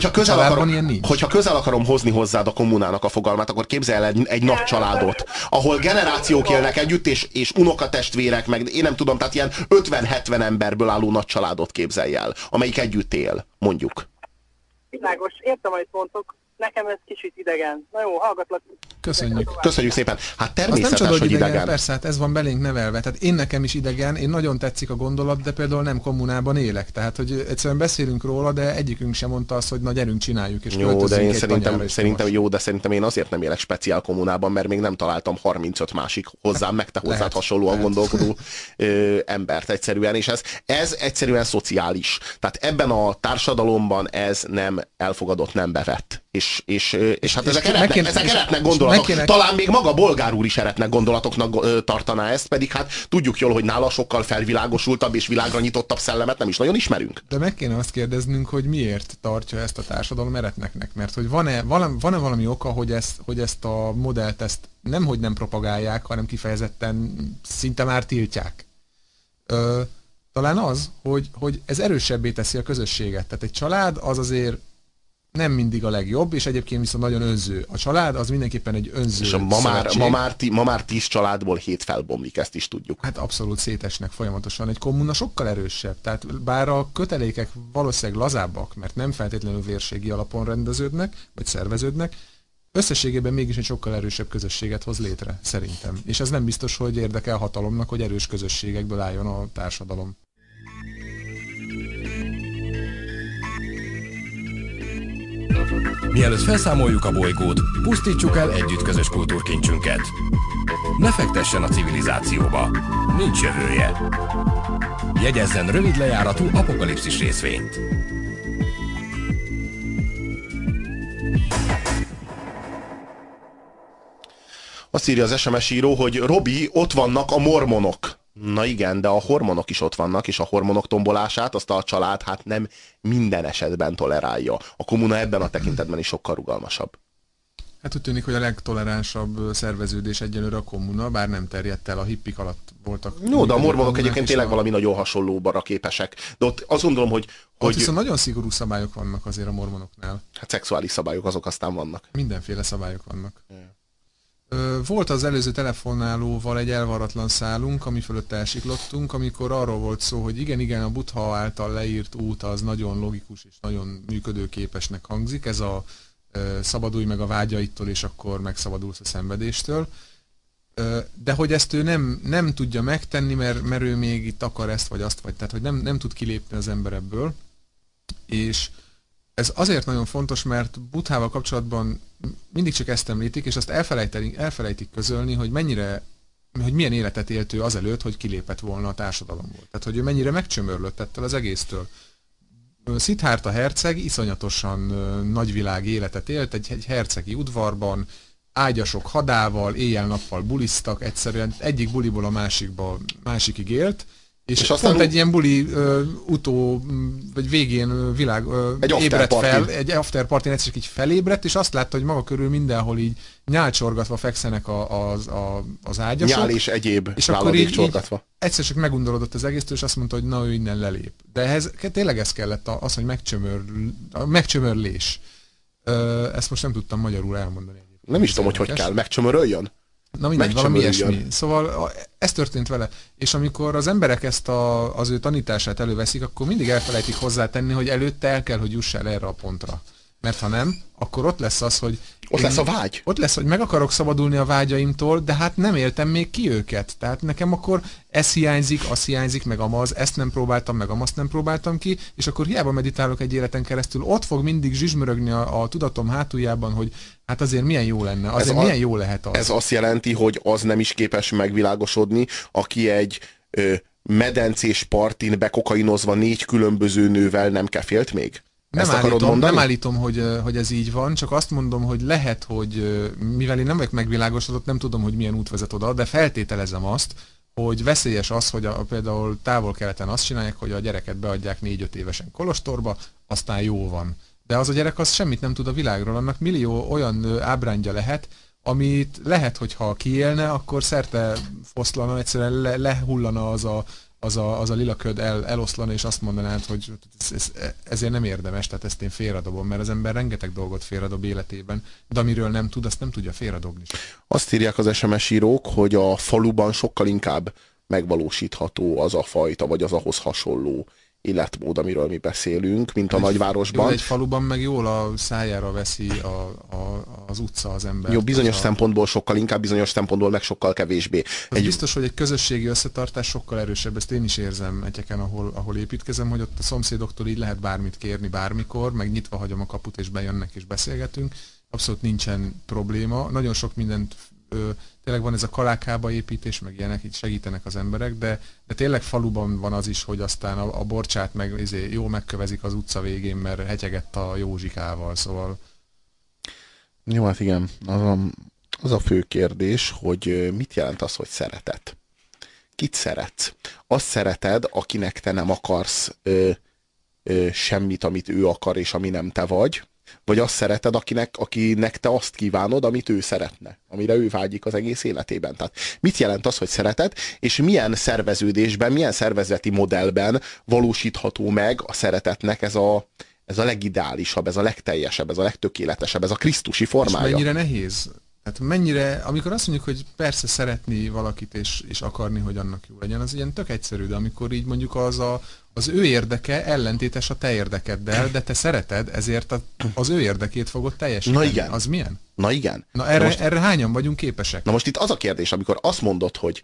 [SPEAKER 1] Hogyha közel akarom hozni hozzád a kommunának a fogalmát, akkor képzelj el egy nagy családot, ahol generációk élnek együtt, és unokatestvérek, meg én nem tudom, tehát ilyen 50-70 emberből álló nagy családot képzelj el, amelyik együtt él, mondjuk.
[SPEAKER 3] Világos, értem, amit mondtok, nekem ez kicsit idegen. Na jó, hallgatlak.
[SPEAKER 2] Köszönjük
[SPEAKER 1] szépen. Hát
[SPEAKER 2] természetes,
[SPEAKER 1] természetes,
[SPEAKER 2] nem csoda,
[SPEAKER 1] hogy idegen.
[SPEAKER 2] Persze, hát ez van belénk nevelve. Tehát én nekem is idegen, én nagyon tetszik a gondolat, de például nem kommunában élek. Tehát, hogy egyszerűen beszélünk róla, de egyikünk sem mondta azt, hogy na gyerünk, csináljuk, és
[SPEAKER 1] jó, de én
[SPEAKER 2] szerintem
[SPEAKER 1] én azért nem élek speciál kommunában, mert még nem találtam 35 másik hozzám, meg te hozzád hasonlóan gondolkodó embert egyszerűen, és ez egyszerűen szociális. Tehát ebben a társadalomban ez nem elfogadott, nem bevett. És hát ezek eretnek gondolatok. Talán még maga Bolgár úr is eretnek gondolatoknak tartaná ezt, pedig hát tudjuk jól, hogy nála sokkal felvilágosultabb és világra nyitottabb szellemet nem is nagyon ismerünk.
[SPEAKER 2] De meg kéne azt kérdeznünk, hogy miért tartja ezt a társadalom eretneknek, mert hogy van-e valami oka, hogy ezt a modellt nemhogy nem propagálják, hanem kifejezetten szinte már tiltják. Talán az, hogy ez erősebbé teszi a közösséget. Tehát egy család az azért nem mindig a legjobb, és egyébként viszont nagyon önző. A család az mindenképpen egy önző
[SPEAKER 1] és ma már 10 családból 7 felbomlik, ezt is tudjuk.
[SPEAKER 2] Hát abszolút szétesnek folyamatosan. Egy kommuna sokkal erősebb. Tehát bár a kötelékek valószínűleg lazábbak, mert nem feltétlenül vérségi alapon rendeződnek, vagy szerveződnek, összességében mégis egy sokkal erősebb közösséget hoz létre, szerintem. És ez nem biztos, hogy érdekel hatalomnak, hogy erős közösségekből álljon a társadalom.
[SPEAKER 5] Mielőtt felszámoljuk a bolygót, pusztítsuk el együtt közös kultúrkincsünket. Ne fektessen a civilizációba. Nincs jövője. Jegyezzen rövid lejáratú apokalipszis részvényt.
[SPEAKER 1] Azt írja az SMS író, hogy Robi, ott vannak a mormonok. Na igen, de a hormonok is ott vannak, és a hormonok tombolását azt a család hát nem minden esetben tolerálja. A kommuna ebben a tekintetben is sokkal rugalmasabb.
[SPEAKER 2] Hát úgy tűnik, hogy a legtoleránsabb szerveződés egyelőre a kommuna, bár nem terjedt el, a hippik alatt voltak.
[SPEAKER 1] Jó, de a mormonok egyébként tényleg valami nagyon hasonlóbbara képesek. De ott azt gondolom, hogy
[SPEAKER 2] viszont nagyon szigorú szabályok vannak azért a mormonoknál.
[SPEAKER 1] Hát szexuális szabályok azok aztán vannak.
[SPEAKER 2] Mindenféle szabályok vannak. Volt az előző telefonálóval egy elvarratlan szálunk, ami fölött elsiklottunk, amikor arról volt szó, hogy igen, a Buddha által leírt út az nagyon logikus és nagyon működőképesnek hangzik, ez a szabadulj meg a vágyaitól, és akkor megszabadulsz a szenvedéstől. De hogy ezt ő nem tudja megtenni, mert ő még itt akar ezt vagy azt, vagy tehát hogy nem tud kilépni az ember ebből. És ez azért nagyon fontos, mert Buddhával kapcsolatban mindig csak ezt említik, és azt elfelejtik közölni, hogy milyen életet élt ő azelőtt, hogy kilépett volna a társadalomból. Tehát, hogy ő mennyire megcsömörlött ettől az egésztől. Siddhartha herceg iszonyatosan nagyvilági életet élt, egy hercegi udvarban, ágyasok hadával, éjjel-nappal bulisztak, egyszerűen egyik buliból a másikig élt, és aztán pont egy ilyen buli vagy végén ébredt fel, egy afterpartyn egyszer így felébredt, és azt látta, hogy maga körül mindenhol így nyálcsorgatva fekszenek az ágyasok.
[SPEAKER 1] Nyál és egyéb
[SPEAKER 2] és akkor így egyszer csak megundorodott az egésztől, és azt mondta, hogy na, ő innen lelép. De ehhez tényleg ez kellett az, hogy megcsömörlés. Ezt most nem tudtam magyarul elmondani.
[SPEAKER 1] Nem is tudom, hogy kell. Megcsömöröljön?
[SPEAKER 2] Na mindegy, valami ilyesmi. Szóval ez történt vele. És amikor az emberek ezt az ő tanítását előveszik, akkor mindig elfelejtik hozzátenni, hogy előtte el kell, hogy juss el erre a pontra. Mert ha nem, akkor ott lesz az, hogy...
[SPEAKER 1] Ott lesz a vágy.
[SPEAKER 2] Ott lesz, hogy meg akarok szabadulni a vágyaimtól, de hát nem éltem még ki őket. Tehát nekem akkor ez hiányzik, az hiányzik, meg amaz, ezt nem próbáltam, meg amazt nem próbáltam ki, és akkor hiába meditálok egy életen keresztül, ott fog mindig zsizsmörögni a tudatom hátuljában, hogy hát azért milyen jó lenne, azért milyen jó lehet az.
[SPEAKER 1] Ez azt jelenti, hogy az nem is képes megvilágosodni, aki egy medencés partin bekokainozva 4 különböző nővel nem kefélt még?
[SPEAKER 2] Nem állítom, hogy ez így van, csak azt mondom, hogy lehet, hogy mivel én nem vagyok megvilágosodott, nem tudom, hogy milyen út vezet oda, de feltételezem azt, hogy veszélyes az, hogy például távol-keleten azt csinálják, hogy a gyereket beadják 4-5 évesen kolostorba, aztán jó van. De az a gyerek az semmit nem tud a világról, annak millió olyan ábrándja lehet, amit lehet, hogy ha kiélne, akkor szerte foszlana, egyszerűen lehullana az a lila köd eloszlana, és azt mondanád, hogy ezért nem érdemes, tehát ezt én félredobom, mert az ember rengeteg dolgot félredob életében, de amiről nem tud, azt nem tudja félredobni. Azt
[SPEAKER 1] írják az SMS írók, hogy a faluban sokkal inkább megvalósítható az a fajta, vagy az ahhoz hasonló életmód, amiről mi beszélünk, mint a nagyvárosban.
[SPEAKER 2] Egy faluban meg jól a szájára veszi az utca az ember.
[SPEAKER 1] Jó, bizonyos szempontból sokkal inkább, bizonyos szempontból meg sokkal kevésbé.
[SPEAKER 2] Biztos, hogy egy közösségi összetartás sokkal erősebb, ezt én is érzem egyeken, ahol építkezem, hogy ott a szomszédoktól így lehet bármit kérni bármikor, meg nyitva hagyom a kaput, és bejönnek és beszélgetünk. Abszolút nincsen probléma. Nagyon sok mindent tényleg van ez a kalákába építés, meg ilyenek, így segítenek az emberek, de tényleg faluban van az is, hogy aztán a borcsát meg jó megkövezik az utca végén, mert hetyegett a Józsikával, szóval...
[SPEAKER 1] Jó, hát igen, az a fő kérdés, hogy mit jelent az, hogy szeretet? Kit szeretsz? Azt szereted, akinek te nem akarsz semmit, amit ő akar, és ami nem te vagy azt szereted, akinek te azt kívánod, amit ő szeretne, amire ő vágyik az egész életében. Tehát mit jelent az, hogy szereted, és milyen szerveződésben, milyen szervezeti modellben valósítható meg a szeretetnek ez a legideálisabb, ez a legteljesebb, ez a legtökéletesebb, ez a krisztusi formája. És
[SPEAKER 2] mennyire nehéz? Tehát mennyire, amikor azt mondjuk, hogy persze szeretni valakit és akarni, hogy annak jó legyen, az ilyen tök egyszerű, de amikor így mondjuk az ő érdeke ellentétes a te érdekeddel, de te szereted, ezért az ő érdekét fogod teljesíteni.
[SPEAKER 1] Na igen.
[SPEAKER 2] Az milyen?
[SPEAKER 1] Na igen.
[SPEAKER 2] Na erre hányan vagyunk képesek?
[SPEAKER 1] Na most itt az a kérdés, amikor azt mondod, hogy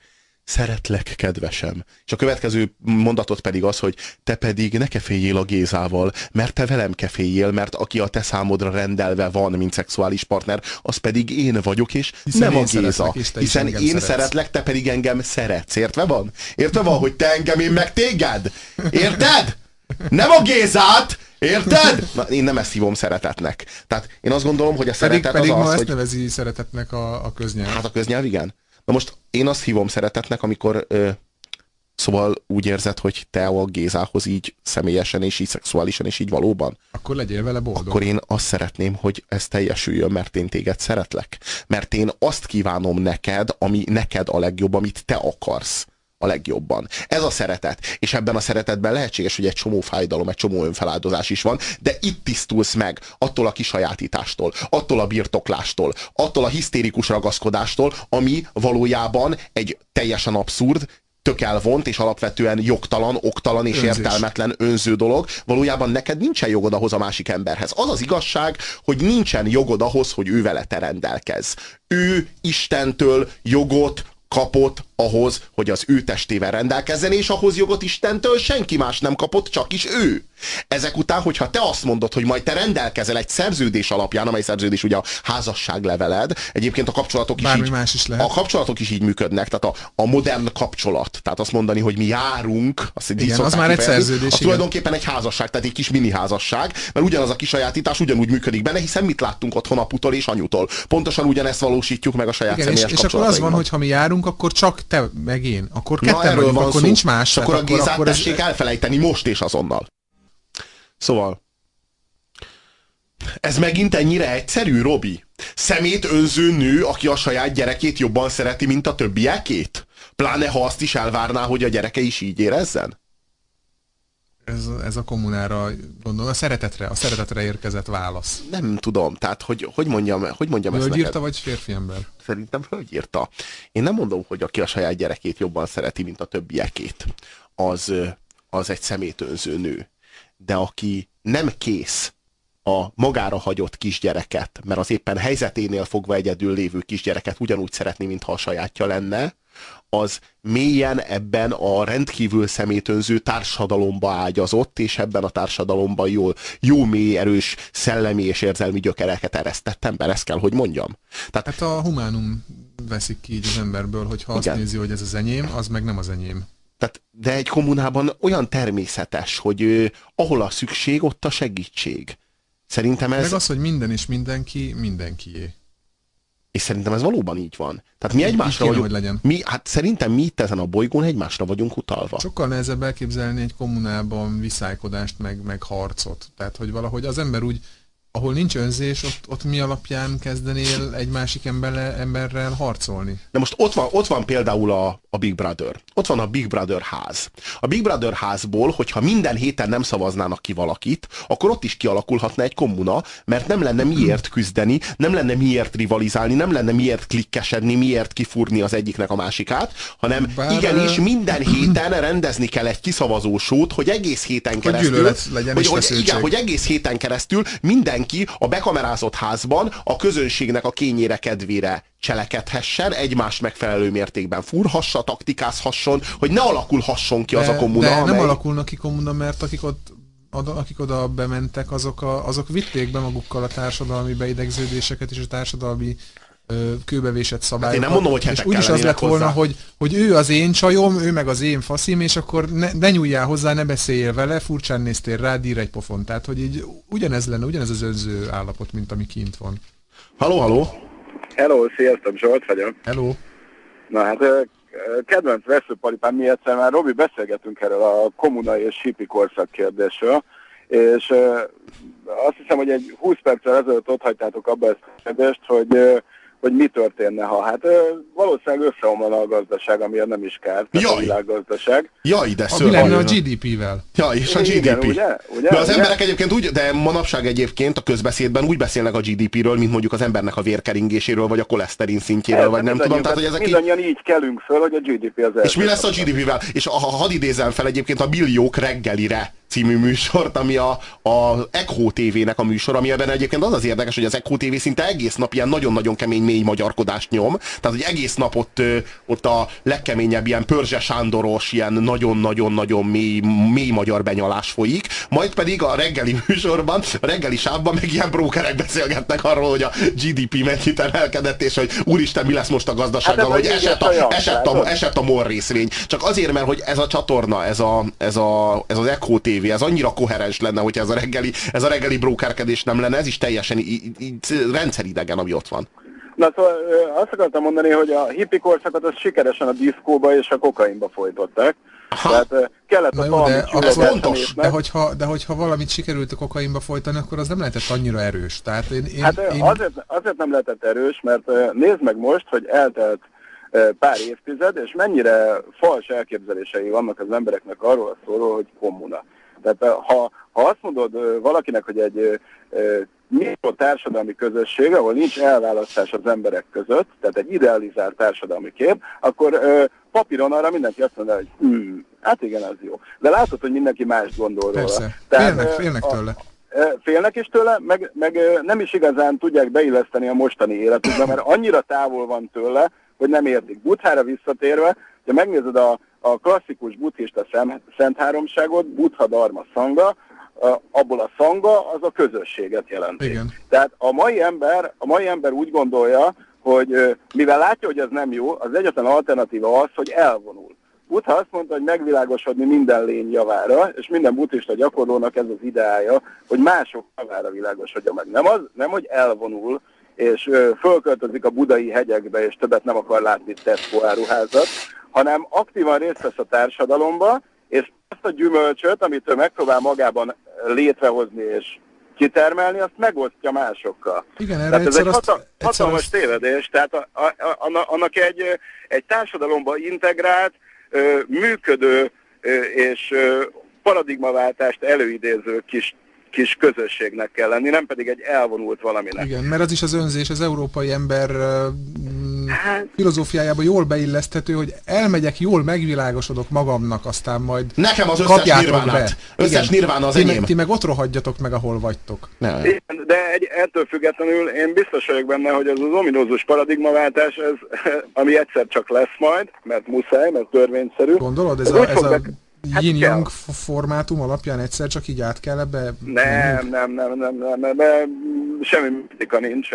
[SPEAKER 1] szeretlek, kedvesem. És a következő mondatot pedig az, hogy te pedig ne keféljél a Gézával, mert te velem keféljél, mert aki a te számodra rendelve van, mint szexuális partner, az pedig én vagyok, és
[SPEAKER 2] hiszen
[SPEAKER 1] nem a
[SPEAKER 2] én
[SPEAKER 1] Géza. Hiszen én
[SPEAKER 2] szeretsz.
[SPEAKER 1] szeretlek, te pedig engem szeretsz. Értve van? Értve van, hogy te engem, én meg téged? Érted? Nem a Gézát! Érted? Na, én nem ezt hívom szeretetnek. Tehát én azt gondolom, hogy a szeretet
[SPEAKER 2] Pedig
[SPEAKER 1] az
[SPEAKER 2] ma
[SPEAKER 1] az,
[SPEAKER 2] ezt
[SPEAKER 1] hogy...
[SPEAKER 2] nevezi szeretetnek a köznyelv.
[SPEAKER 1] Hát a köznyelv, igen. Na most én azt hívom szeretetnek, amikor szóval úgy érzed, hogy te a Gézához így személyesen és így szexuálisan és így valóban.
[SPEAKER 2] Akkor legyél vele boldog.
[SPEAKER 1] Akkor én azt szeretném, hogy ez teljesüljön, mert én téged szeretlek. Mert én azt kívánom neked, ami neked a legjobb, amit te akarsz a legjobban. Ez a szeretet. És ebben a szeretetben lehetséges, hogy egy csomó fájdalom, egy csomó önfeláldozás is van, de itt tisztulsz meg attól a kisajátítástól, attól a birtoklástól, attól a hisztérikus ragaszkodástól, ami valójában egy teljesen abszurd, tök elvont és alapvetően jogtalan, oktalan és értelmetlen önző dolog. Valójában neked nincsen jogod ahhoz a másik emberhez. Az az igazság, hogy nincsen jogod ahhoz, hogy ő vele te rendelkezz. Ő Istentől jogot kapott ahhoz, hogy az ő testével rendelkezzen, és ahhoz jogot Istentől senki más nem kapott, csak is ő. Ezek után, hogyha te azt mondod, hogy majd te rendelkezel egy szerződés alapján, amely szerződés ugye a házasságleveled, egyébként a kapcsolatok is így,
[SPEAKER 2] más is lehet.
[SPEAKER 1] a kapcsolatok is így működnek, tehát a modern kapcsolat, tehát azt mondani, hogy mi járunk,
[SPEAKER 2] igen, az már egy szerződés,
[SPEAKER 1] az tulajdonképpen egy házasság, tehát egy kis mini házasság, mert ugyanaz a kisajátítás ugyanúgy működik benne, hiszen mit láttunk otthon aputól és anyutól. Pontosan ugyanezt valósítjuk meg a saját
[SPEAKER 2] igen,
[SPEAKER 1] személyes
[SPEAKER 2] és akkor az van, hogy ha mi járunk, akkor csak te meg én. Akkor ketten vagyunk, akkor nincs más.
[SPEAKER 1] Akkor a Gézát tessék elfelejteni most és azonnal. Szóval, ez megint ennyire egyszerű, Robi? Szemét önző nő, aki a saját gyerekét jobban szereti, mint a többiekét? Pláne ha azt is elvárná, hogy a gyereke is így érezzen?
[SPEAKER 2] Ez a kommunára, gondolom, a szeretetre érkezett válasz.
[SPEAKER 1] Nem tudom, tehát hogy mondjam ezt neked?
[SPEAKER 2] Hölgyírta vagy férfi ember?
[SPEAKER 1] Szerintem hölgyírta. Én nem mondom, hogy aki a saját gyerekét jobban szereti, mint a többiekét, az egy szemétönző nő. De aki nem kész a magára hagyott kisgyereket, mert az éppen helyzeténél fogva egyedül lévő kisgyereket ugyanúgy szeretni, mintha a sajátja lenne, az mélyen ebben a rendkívül szemétönző társadalomba ágyazott, és ebben a társadalomban jó mély, erős szellemi és érzelmi gyökereket eresztett ember, ezt kell, hogy mondjam. Tehát,
[SPEAKER 2] hát a humánum veszik ki így az emberből, hogy ha azt nézi, hogy ez az enyém, az meg nem az enyém.
[SPEAKER 1] Tehát, de egy kommunában olyan természetes, hogy ahol a szükség, ott a segítség. Szerintem ez...
[SPEAKER 2] Meg az, hogy minden és mindenki mindenkié.
[SPEAKER 1] És szerintem ez valóban így van. Tehát mi egymásra vagyunk...
[SPEAKER 2] Hogy legyen.
[SPEAKER 1] Hát szerintem mi itt ezen a bolygón egymásra vagyunk utalva.
[SPEAKER 2] Sokkal nehezebb elképzelni egy kommunában viszálykodást, meg harcot. Tehát, hogy valahogy az ember úgy, ahol nincs önzés, ott mi alapján kezdenél egy másik emberrel harcolni?
[SPEAKER 1] De most ott van például a Big Brother. Ott van a Big Brother ház. A Big Brother házból, hogyha minden héten nem szavaznának ki valakit, akkor ott is kialakulhatna egy kommuna, mert nem lenne miért küzdeni, nem lenne miért rivalizálni, nem lenne miért klikkesedni, miért kifúrni az egyiknek a másikát, hanem igenis minden héten rendezni kell egy kiszavazósót, hogy egész héten keresztül, hogy egész héten keresztül mindenki a bekamerázott házban a közönségnek a kényére, kedvére cselekedhessen, egymást megfelelő mértékben fúrhassa, taktikázhasson, hogy ne alakulhasson ki az a kommuna,
[SPEAKER 2] de nem alakulnak ki kommuna, mert akik oda bementek, azok vitték be magukkal a társadalmi beidegződéseket és a társadalmi kőbevésett szabályokat.
[SPEAKER 1] Hát én nem mondom, hogy
[SPEAKER 2] és úgyis az lett volna, hogy ő az én csajom, ő meg az én faszim, és akkor ne nyúljál hozzá, ne beszéljél vele, furcsán néztél rá, dír egy pofon. Tehát, hogy így ugyanez az önző állapot, mint ami kint van.
[SPEAKER 1] Halló!
[SPEAKER 6] Hello, sziasztok, Zsolt vagyok.
[SPEAKER 2] Hello!
[SPEAKER 6] Na hát, kedvenc veszőparipám, mi egyszer már Robi beszélgetünk erről a kommunai és hippie korszak kérdésről, és azt hiszem, hogy egy 20 perccel ezelőtt ott hagytátok abba ezt a kérdést, hogy mi történne, ha hát valószínűleg összeomlana a gazdaság, amiért nem is kár, a világgazdaság.
[SPEAKER 1] Jaj, de
[SPEAKER 2] szörnyű. Mi lenne a GDP-vel?
[SPEAKER 1] Ja, és a GDP.
[SPEAKER 6] Igen, ugye?
[SPEAKER 1] De az emberek egyébként úgy, de manapság egyébként a közbeszédben úgy beszélnek a GDP-ről, mint mondjuk az embernek a vérkeringéséről, vagy a koleszterin szintjéről, vagy nem tudom. Tehát, hogy ezek
[SPEAKER 6] mindannyian így kelünk föl, hogy a GDP az első.
[SPEAKER 1] És mi lesz a GDP-vel? És ha hadd idézem fel egyébként a milliók reggelire című műsort, ami a Echo TV-nek a műsor, ami ebben egyébként az érdekes, hogy az Echo TV szinte egész nap ilyen nagyon-nagyon kemény mély magyarkodást nyom, tehát hogy egész nap ott a legkeményebb ilyen Pörzse Sándoros, ilyen nagyon-nagyon-nagyon mély magyar benyalás folyik, majd pedig a reggeli műsorban, a reggeli sávban meg ilyen brókerek beszélgetnek arról, hogy a GDP mennyit emelkedett, és hogy úristen, mi lesz most a gazdasággal, hogy esett a MOL részvény. Csak azért, mert hogy ez a csatorna, ez az Echo TV, ez annyira koherens lenne, hogyha ez a reggeli brókerkedés nem lenne, ez is teljesen rendszeridegen, ami ott van.
[SPEAKER 6] Na szóval azt akartam mondani, hogy a hippi korszakot az sikeresen a diszkóba és a kokainba folytották. Tehát kellett a valami
[SPEAKER 2] fontos. De hogyha valamit sikerült a kokainba folytani, akkor az nem lehetett annyira erős. Tehát
[SPEAKER 6] azért nem lehetett erős, mert nézd meg most, hogy eltelt pár évtized, és mennyire fals elképzelései vannak az embereknek arról a szóról, hogy kommuna. Tehát ha azt mondod valakinek, hogy egy mikrotársadalmi közösség, ahol nincs elválasztás az emberek között, tehát egy idealizált társadalmi kép, akkor papíron arra mindenki azt mondja, hogy hát igen, az jó. De látod, hogy mindenki más gondol róla.
[SPEAKER 2] Persze, félnek tőle.
[SPEAKER 6] Félnek is tőle, meg nem is igazán tudják beilleszteni a mostani életükbe, mert annyira távol van tőle, hogy nem értik. Buddhára visszatérve, ha megnézed a klasszikus buddhista szentháromságot, Buddha, Dharma, Sangha, abból a Sangha az a közösséget jelenti.
[SPEAKER 2] Igen.
[SPEAKER 6] Tehát a mai ember úgy gondolja, hogy mivel látja, hogy ez nem jó, az egyetlen alternatíva az, hogy elvonul. Buddha azt mondta, hogy megvilágosodni minden lény javára, és minden buddhista gyakorlónak ez az ideája, hogy mások javára világosodja meg. Nem hogy elvonul, és fölköltözik a budai hegyekbe, és többet nem akar látni Tesco áruházat, hanem aktívan részt vesz a társadalomba, és azt a gyümölcsöt, amit ő megpróbál magában létrehozni és kitermelni, azt megosztja másokkal.
[SPEAKER 2] Igen, erre
[SPEAKER 6] tehát ez egy hatalmas tévedés, tehát annak egy társadalomba integrált, működő és paradigmaváltást előidéző kis közösségnek kell lenni, nem pedig egy elvonult valaminek.
[SPEAKER 2] Igen, mert az is az önzés, az európai ember filozófiájába jól beilleszthető, hogy elmegyek, jól megvilágosodok magamnak, aztán majd
[SPEAKER 1] nekem az összes nirvánát. Összes nirvána az enyém.
[SPEAKER 2] Ti meg ott rohadjatok meg, ahol vagytok.
[SPEAKER 6] Igen, de ettől függetlenül én biztos vagyok benne, hogy ez az ominózus paradigmaváltás, ami egyszer csak lesz majd, mert muszáj, mert törvényszerű.
[SPEAKER 2] Gondolod, ez a yin-yang formátum alapján egyszer csak így át kell ebbe?
[SPEAKER 6] Nem, semmi mitika nincs.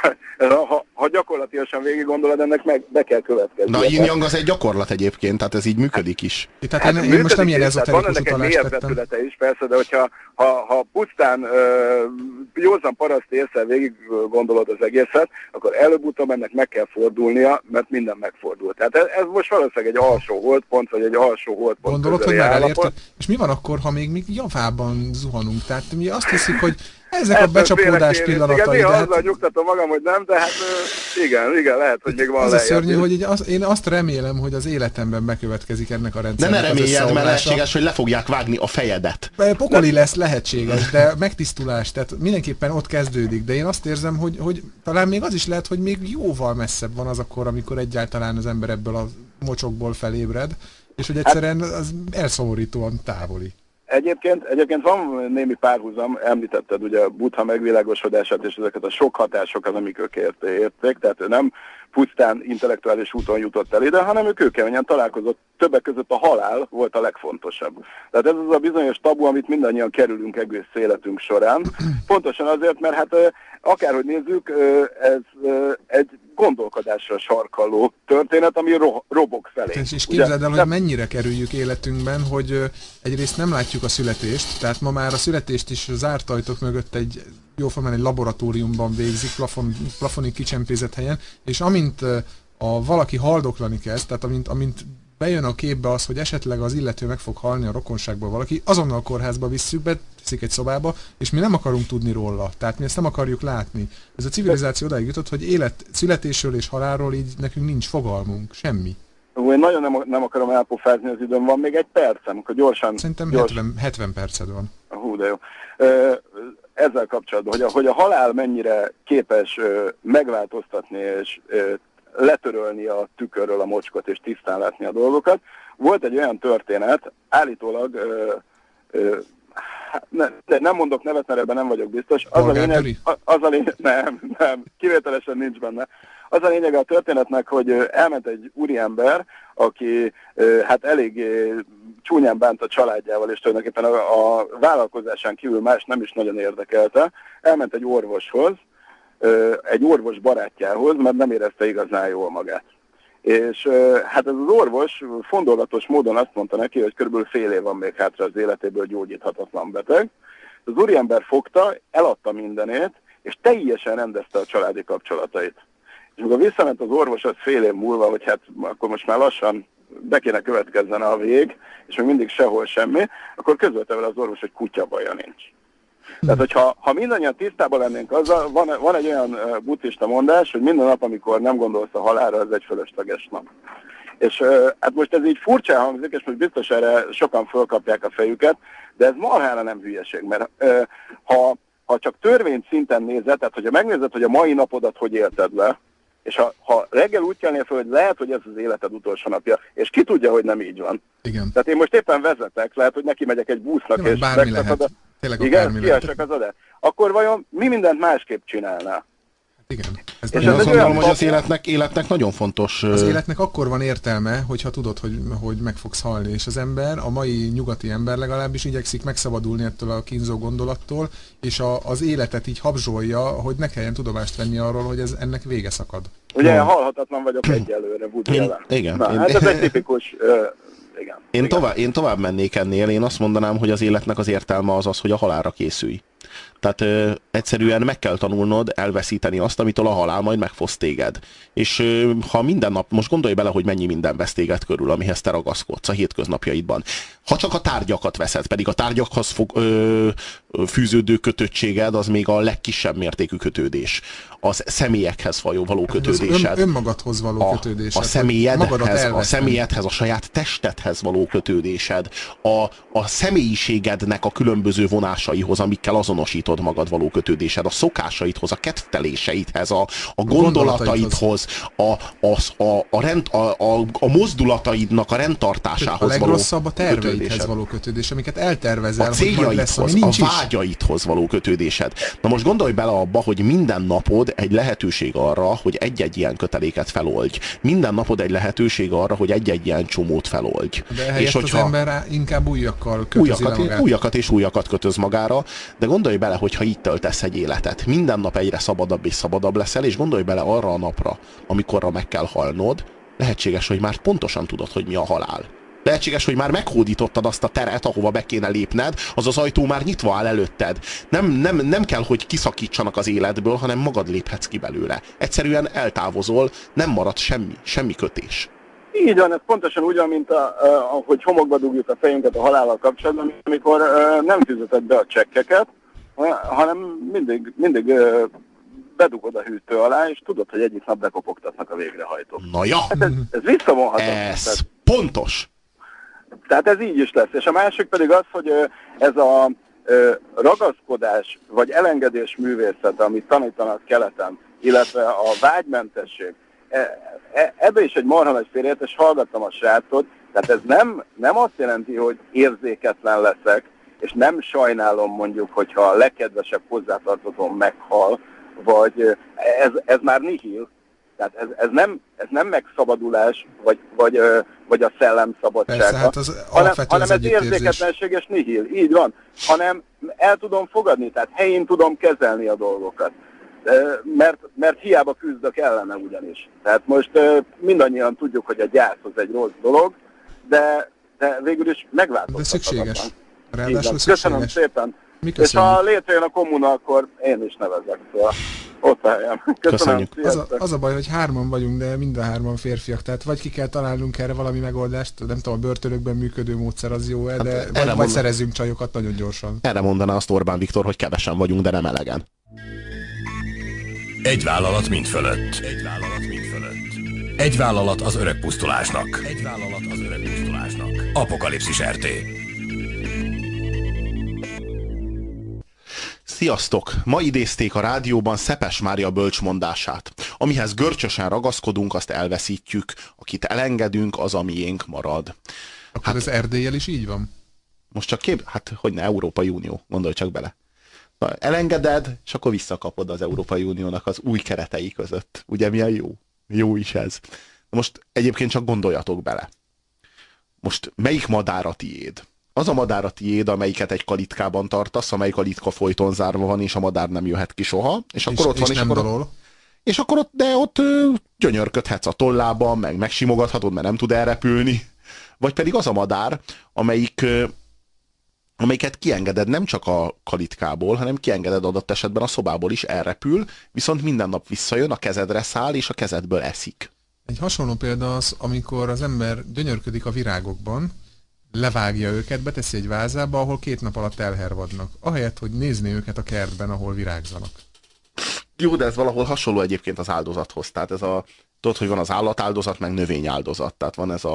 [SPEAKER 6] Ha gyakorlatilag végig gondolod, ennek be kell következni.
[SPEAKER 1] Na a yin-yang az egy gyakorlat egyébként, tehát ez így működik is.
[SPEAKER 2] Tehát én most nem ilyen ezoterikus utalást tettem.
[SPEAKER 6] Van ennek is persze, de hogyha pusztán józan paraszt észre végig gondolod az egészet, akkor előbb-utóbb ennek meg kell fordulnia, mert minden megfordul. Tehát ez most valószínűleg egy alsó holdpont, vagy egy alsó holdpont.
[SPEAKER 2] Gondolod, hogy már elérted? És mi van akkor, ha még javában zuhanunk? Tehát mi azt hiszük, hogy ezek a becsapódás pillanatai.
[SPEAKER 6] Igen, azzal nyugtatom magam, hogy nem, de hát igen, lehet, hogy még van
[SPEAKER 2] az a szörnyű, hogy én azt remélem, hogy az életemben bekövetkezik ennek a rendszernek.
[SPEAKER 1] De ne reméljed, mert lehetséges, hogy le fogják vágni a fejedet.
[SPEAKER 2] Pokoli lesz lehetséges, de megtisztulás, tehát mindenképpen ott kezdődik. De én azt érzem, hogy talán még az is lehet, hogy még jóval messzebb van az akkor, amikor egyáltalán az ember ebből a mocsokból felébred, és hogy egyszerűen az elszomorítóan távoli.
[SPEAKER 6] Egyébként van némi párhuzam, említetted ugye a Buddha megvilágosodását és ezeket a sok hatásokat, amik ők érték, tehát ő nem pusztán intellektuális úton jutott el ide, hanem ő kőkeményen találkozott, többek között a halál volt a legfontosabb. Tehát ez az a bizonyos tabu, amit mindannyian kerülünk egész életünk során, pontosan azért, mert hát akárhogy nézzük, ez egy gondolkodásra sarkalló történet, ami robog felé.
[SPEAKER 2] És képzeld el, hogy mennyire kerüljük életünkben, hogy egyrészt nem látjuk a születést, tehát ma már a születést is zárt ajtók mögött egy jóformán egy laboratóriumban végzik, plafonig kicsempézett helyen, és amint valaki haldoklani kezd, tehát amint bejön a képbe az, hogy esetleg az illető meg fog halni a rokonságból valaki, azonnal a kórházba visszük be, teszik egy szobába, és mi nem akarunk tudni róla. Tehát mi ezt nem akarjuk látni. Ez a civilizáció odáig jutott, hogy születésről és halálról így nekünk nincs fogalmunk, semmi.
[SPEAKER 6] Én nagyon nem akarom elpofázni az időm, van még egy percem, akkor gyorsan...
[SPEAKER 2] Szerintem 70 perced van.
[SPEAKER 6] Hú, de jó. Ezzel kapcsolatban, hogy a halál mennyire képes megváltoztatni és letörölni a tükörről a mocskot és tisztán látni a dolgokat. Volt egy olyan történet, állítólag nem mondok nevet, mert ebben nem vagyok biztos. Nem, kivételesen nincs benne. Az a lényeg a történetnek, hogy elment egy úriember, aki hát elég csúnyán bánt a családjával, és tulajdonképpen a vállalkozásán kívül más nem is nagyon érdekelte. Elment egy orvoshoz, egy orvos barátjához, mert nem érezte igazán jól magát. És hát ez az orvos fondorlatos módon azt mondta neki, hogy körülbelül fél év van még hátra az életéből, gyógyíthatatlan beteg. Az úriember fogta, eladta mindenét, és teljesen rendezte a családi kapcsolatait. És amikor visszament az orvos, az fél év múlva, hogy hát akkor most már lassan be kéne következzen a vég, és még mindig sehol semmi, akkor közölte vele az orvos, hogy kutyabaja nincs. Tehát, hogyha mindannyian tisztában lennénk azzal, van egy olyan buddhista mondás, hogy minden nap, amikor nem gondolsz a halálra, az egy fölösleges nap. És hát most ez így furcsán hangzik, és most biztos erre sokan fölkapják a fejüket, de ez marhára nem hülyeség, mert ha csak törvény szinten nézed, tehát hogyha megnézed, hogy a mai napodat hogy élted le, és ha reggel úgy kelnél fel, hogy lehet, hogy ez az életed utolsó napja, és ki tudja, hogy nem így van.
[SPEAKER 2] Igen.
[SPEAKER 6] Tehát én most éppen vezetek, lehet, hogy neki megyek egy busznak, és
[SPEAKER 2] bármi lehet. Tényleg
[SPEAKER 6] igen, kiesek az adat. Akkor vajon mi mindent másképp csinálnál?
[SPEAKER 2] Igen.
[SPEAKER 1] Én azt gondolom, hogy az életnek nagyon fontos...
[SPEAKER 2] Az életnek akkor van értelme, hogyha tudod, hogy meg fogsz halni, és az ember, a mai nyugati ember legalábbis igyekszik megszabadulni ettől a kínzó gondolattól, és az életet így habzsolja, hogy ne kelljen tudomást venni arról, hogy ennek vége szakad.
[SPEAKER 6] Ugye halhatatlan vagyok egyelőre, Woody Allen.
[SPEAKER 1] Igen.
[SPEAKER 6] Hát ez egy tipikus... igen.
[SPEAKER 1] Én tovább mennék ennél, én azt mondanám, hogy az életnek az értelme az, hogy a halálra készülj. Tehát egyszerűen meg kell tanulnod elveszíteni azt, amitől a halál majd megfoszt téged. És ha minden nap, most gondolj bele, hogy mennyi minden vesz téged körül, amihez te ragaszkodsz a hétköznapjaidban. Ha csak a tárgyakat veszed, pedig a tárgyakhoz fűződő kötöttséged az még a legkisebb mértékű kötődés. Az személyekhez való kötődésed.
[SPEAKER 2] Önmagadhoz való kötődésed.
[SPEAKER 1] A személyedhez, a saját testedhez való kötődésed. A személyiségednek a különböző vonásaihoz, amikkel azonosítod magad való kötődésed. A szokásaidhoz, a kedveléseidhez, a gondolataidhoz, a mozdulataidnak a rendtartásához való kötődésed.
[SPEAKER 2] A legrosszabb a terveidhez való kötődés, amiket eltervezel,
[SPEAKER 1] a céljaidhoz, a vágyaidhoz való kötődésed. Na most gondolj bele abba, hogy minden napod egy lehetőség arra, hogy egy-egy ilyen köteléket feloldj. Minden napod egy lehetőség arra, hogy egy-egy ilyen csomót feloldj.
[SPEAKER 2] De és hogyha az ember inkább újakkal kötözi le magát.
[SPEAKER 1] Újakat és újakat kötöz magára, de gondolj bele, hogyha így töltesz egy életet. Minden nap egyre szabadabb és szabadabb leszel, és gondolj bele arra a napra, amikorra meg kell halnod, lehetséges, hogy már pontosan tudod, hogy mi a halál. Lehetséges, hogy már meghódítottad azt a teret, ahova be kéne lépned, az az ajtó már nyitva áll előtted. Nem kell, hogy kiszakítsanak az életből, hanem magad léphetsz ki belőle. Egyszerűen eltávozol, nem marad semmi kötés.
[SPEAKER 6] Így van, ez pontosan úgy van, mint ahogy homokba dugjuk a fejünket a halállal kapcsolatban, amikor nem fizeted be a csekkeket, hanem mindig bedugod a hűtő alá, és tudod, hogy egyik nap bekopogtatnak a végrehajtók.
[SPEAKER 1] Na ja!
[SPEAKER 6] Hát ez visszavonható.
[SPEAKER 1] Ez pontos!
[SPEAKER 6] Tehát ez így is lesz. És a másik pedig az, hogy ez a ragaszkodás, vagy elengedés művészete, amit tanítanak keleten, illetve a vágymentesség, ebbe is egy marha nagy félreértés, hallgattam a srácot, tehát ez nem azt jelenti, hogy érzéketlen leszek, és nem sajnálom mondjuk, hogyha a legkedvesebb hozzátartozom meghal, vagy ez már nihil. Tehát ez nem megszabadulás, vagy a szellem szabadsága,
[SPEAKER 2] hát
[SPEAKER 6] hanem ez érzéketlenség és nihil. Így van. Hanem el tudom fogadni, tehát helyén tudom kezelni a dolgokat. Mert hiába küzdök ellene ugyanis. Tehát most mindannyian tudjuk, hogy a gyász az egy rossz dolog, de végül is megváltoztathatatlan.
[SPEAKER 2] De szükséges.
[SPEAKER 6] Ráadásul szükséges. Köszönöm szépen. És ha létrejön a kommuna, akkor én is nevezek. Szóval ott a helyem. Köszönöm.
[SPEAKER 2] Az a baj, hogy hárman vagyunk, de mind a hárman férfiak. Tehát vagy ki kell találnunk erre valami megoldást, nem tudom, a börtönökben működő módszer az jó-e, de vagy szerezzünk csajokat nagyon gyorsan.
[SPEAKER 1] Erre mondaná azt Orbán Viktor, hogy kevesen vagyunk, de nem elegen.
[SPEAKER 5] Egy vállalat mind fölött. Egy vállalat mind fölött. Egy vállalat az öreg pusztulásnak. Egy vállalat az öreg pusztulásnak. Apokalipszis RT.
[SPEAKER 1] Sziasztok! Ma idézték a rádióban Szepes Mária bölcsmondását. Amihez görcsösen ragaszkodunk, azt elveszítjük. Akit elengedünk, az a miénk marad.
[SPEAKER 2] Akkor ez Erdéllyel is így van?
[SPEAKER 1] Most csak hát hogy ne, Európai Unió, gondolj csak bele. Elengeded, és akkor visszakapod az Európai Uniónak az új keretei között. Ugye milyen jó? Jó is ez. Most egyébként csak gondoljatok bele. Most melyik madár a tiéd? Az a madár a tiéd, amelyiket egy kalitkában tartasz, amelyik kalitka folyton zárva van, és a madár nem jöhet ki soha. És akkor ott van,
[SPEAKER 2] és nem dalol.
[SPEAKER 1] És akkor ott gyönyörködhetsz a tollában, megsimogathatod, mert nem tud elrepülni. Vagy pedig az a madár, amelyiket kiengeded nem csak a kalitkából, hanem kiengeded adott esetben a szobából is, elrepül, viszont minden nap visszajön, a kezedre száll, és a kezedből eszik.
[SPEAKER 2] Egy hasonló példa az, amikor az ember gyönyörködik a virágokban, levágja őket, beteszi egy vázába, ahol 2 nap alatt elhervadnak. Ahelyett, hogy nézni őket a kertben, ahol virágzanak.
[SPEAKER 1] Jó, de ez valahol hasonló egyébként az áldozathoz. Tehát tudod, hogy van az állatáldozat, meg növényáldozat. Tehát van ez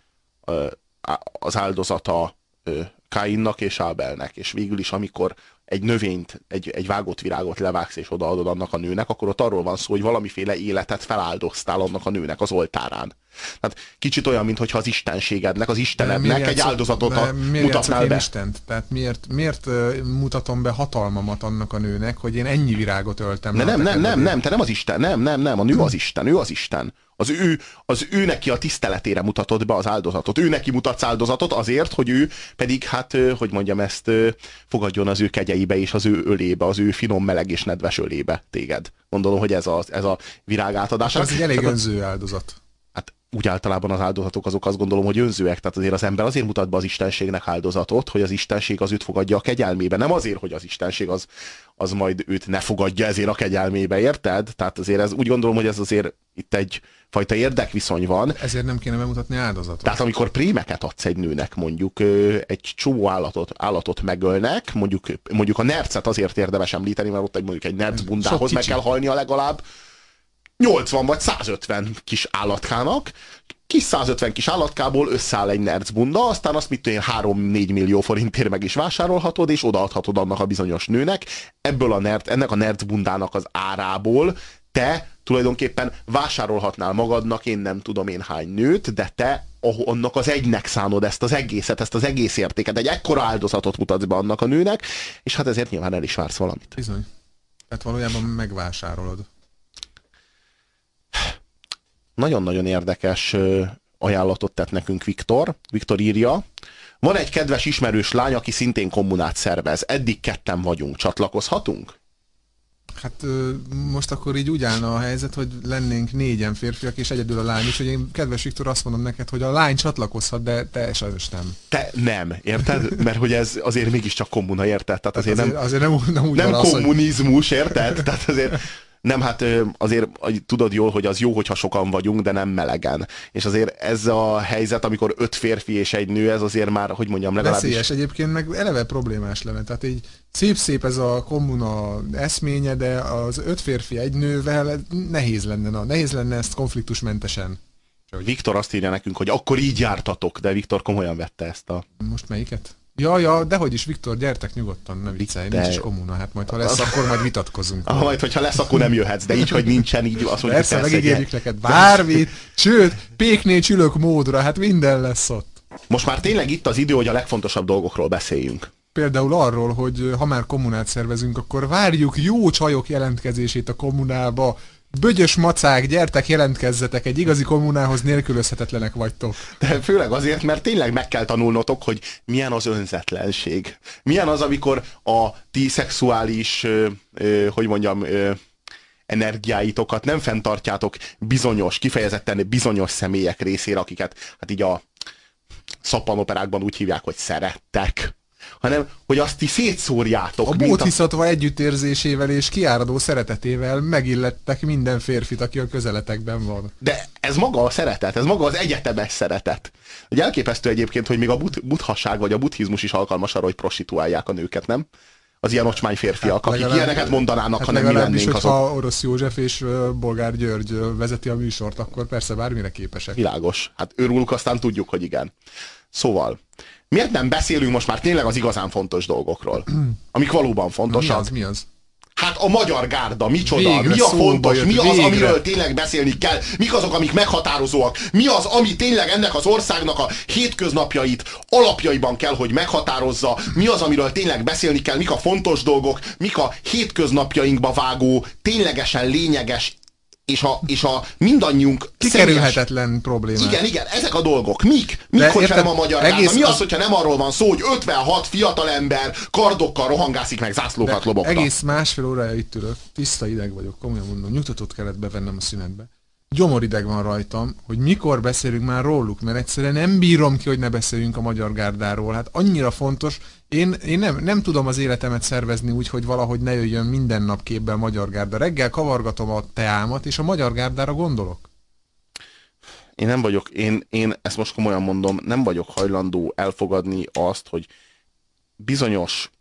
[SPEAKER 1] az áldozata Káinnak és Ábelnek. És végül is, amikor egy növényt, egy vágott virágot levágsz és odaadod annak a nőnek, akkor ott arról van szó, hogy valamiféle életet feláldoztál annak a nőnek az oltárán. Tehát kicsit olyan, mintha az istenségednek, az istenednek egy áldozatot mutatnál be.
[SPEAKER 2] Istent? Tehát miért mutatom be hatalmamat annak a nőnek, hogy én ennyi virágot öltem?
[SPEAKER 1] Nem, te nem az Isten, nem, a nő az Isten, ő az Isten. Az ő neki a tiszteletére mutatod be az áldozatot. Ő neki mutatsz áldozatot azért, hogy ő pedig, hát, hogy mondjam ezt, fogadjon az ő kegyeibe és az ő ölébe, az ő finom, meleg és nedves ölébe téged. Gondolom, hogy ez a virág átadás.
[SPEAKER 2] Ez egy elég önző áldozat.
[SPEAKER 1] Hát úgy általában az áldozatok azok azt gondolom, hogy önzőek. Tehát azért az ember azért mutat be az istenségnek áldozatot, hogy az istenség az őt fogadja a kegyelmébe. Nem azért, hogy az istenség az majd őt ne fogadja ezért a kegyelmébe, érted? Tehát azért úgy gondolom, hogy ez azért itt egy fajta érdekviszony van.
[SPEAKER 2] Ezért nem kéne bemutatni áldozatot.
[SPEAKER 1] Tehát amikor prémeket adsz egy nőnek, mondjuk egy csomó állatot megölnek, mondjuk a nercet azért érdemes említeni, mert ott mondjuk egy nerc bundához meg kell halnia legalább 80 vagy 150 kis állatkának, kis 150 kis állatkából összeáll egy nercbunda, aztán azt 3-4 millió forintért meg is vásárolhatod, és odaadhatod annak a bizonyos nőnek. Ennek a nercbundának az árából te tulajdonképpen vásárolhatnál magadnak én nem tudom én hány nőt, de te annak az egynek szánod ezt az egészet, ezt az egész értéket, egy ekkora áldozatot mutatsz be annak a nőnek, és hát ezért nyilván el is vársz valamit.
[SPEAKER 2] Bizony. Tehát valójában megvásárolod.
[SPEAKER 1] Nagyon-nagyon érdekes ajánlatot tett nekünk Viktor. Viktor írja, van egy kedves ismerős lány, aki szintén kommunát szervez. Eddig 2 vagyunk. Csatlakozhatunk?
[SPEAKER 2] Hát most akkor így úgy állna a helyzet, hogy lennénk 4 férfiak és egyedül a lány, és hogy én, kedves Viktor, azt mondom neked, hogy a lány csatlakozhat, de te sajnos nem.
[SPEAKER 1] Te nem, érted? Mert hogy ez azért mégiscsak kommuna, érted? Tehát
[SPEAKER 2] azért nem úgy
[SPEAKER 1] nem
[SPEAKER 2] van
[SPEAKER 1] kommunizmus, érted? Tehát azért nem, hát azért tudod jól, hogy az jó, hogyha sokan vagyunk, de nem melegen. És azért ez a helyzet, amikor 5 férfi és egy nő, ez azért már, hogy mondjam, legalábbis...
[SPEAKER 2] Veszélyes egyébként, meg eleve problémás lenne. Tehát így szép ez a kommuna eszménye, de az 5 férfi egy nővel nehéz lenne ezt konfliktusmentesen.
[SPEAKER 1] Viktor azt írja nekünk, hogy akkor így jártatok, de Viktor komolyan vette ezt a...
[SPEAKER 2] Most melyiket? Ja, dehogy is, Viktor, gyertek nyugodtan, ne viccelj, nincs is kommuna, hát majd ha lesz, akkor majd vitatkozunk.
[SPEAKER 1] Majd, hogyha lesz, akkor nem jöhetsz, de így, hogy nincsen, így azt mondjuk,
[SPEAKER 2] persze, megígérjük neked bármit, sőt, péknél csülök módra, hát minden lesz ott.
[SPEAKER 1] Most már tényleg itt az idő, hogy a legfontosabb dolgokról beszéljünk.
[SPEAKER 2] Például arról, hogy ha már kommunát szervezünk, akkor várjuk jó csajok jelentkezését a kommunába. Bögyös macák, gyertek, jelentkezzetek, egy igazi kommunához nélkülözhetetlenek vagytok.
[SPEAKER 1] De főleg azért, mert tényleg meg kell tanulnotok, hogy milyen az önzetlenség. Milyen az, amikor a ti szexuális, hogy mondjam, energiáitokat nem fenntartjátok kifejezetten bizonyos személyek részére, akiket hát így a szappanoperákban úgy hívják, hogy szerettek, hanem hogy azt ti szétszórjátok.
[SPEAKER 2] A bódhiszatva együttérzésével és kiáradó szeretetével megillettek minden férfit, aki a közeletekben van.
[SPEAKER 1] De ez maga a szeretet, ez maga az egyetemes szeretet. Ugye elképesztő egyébként, hogy még a buddhaság vagy a buddhizmus is alkalmas arra, hogy prostituálják a nőket, nem? Az ilyen ocsmány férfiak, akik ilyeneket mondanának, ha nem mi lennénk azok.
[SPEAKER 2] Ha Orosz József és Bolgár György vezeti a műsort, akkor persze bármire képesek.
[SPEAKER 1] Világos. Hát őrülük, aztán tudjuk, hogy igen. Szóval, miért nem beszélünk most már tényleg az igazán fontos dolgokról? Amik valóban fontosak.
[SPEAKER 2] Mi az?
[SPEAKER 1] Hát a magyar gárda, micsoda,
[SPEAKER 2] Végre
[SPEAKER 1] mi a fontos,
[SPEAKER 2] jött,
[SPEAKER 1] mi az,
[SPEAKER 2] végre.
[SPEAKER 1] amiről tényleg beszélni kell, mik azok, amik meghatározóak, mi az, ami tényleg ennek az országnak a hétköznapjait alapjaiban kell, hogy meghatározza, mi az, amiről tényleg beszélni kell, mik a fontos dolgok, mik a hétköznapjainkba vágó, ténylegesen lényeges, és a mindannyiunk
[SPEAKER 2] Kikerülhetetlen problémák.
[SPEAKER 1] Igen, ezek a dolgok. Mik, hogyha
[SPEAKER 2] érted,
[SPEAKER 1] nem a magyar gárda? Mi az,
[SPEAKER 2] az...
[SPEAKER 1] hogyha nem arról van szó, hogy 56 fiatalember kardokkal rohangászik meg, zászlókat lobogtat?
[SPEAKER 2] Egész másfél órája itt ülök, tiszta ideg vagyok, komolyan mondom, nyugtatót kellett bevennem a szünetbe. Gyomorideg van rajtam, hogy mikor beszélünk már róluk, mert egyszerűen nem bírom ki, hogy ne beszéljünk a magyar gárdáról. Hát annyira fontos, én nem tudom az életemet szervezni úgy, hogy valahogy ne jöjjön minden nap képbe a magyar gárda. Reggel kavargatom a teámat, és a magyar gárdára gondolok.
[SPEAKER 1] Én nem vagyok, én ezt most komolyan mondom, nem vagyok hajlandó elfogadni azt, hogy bizonyos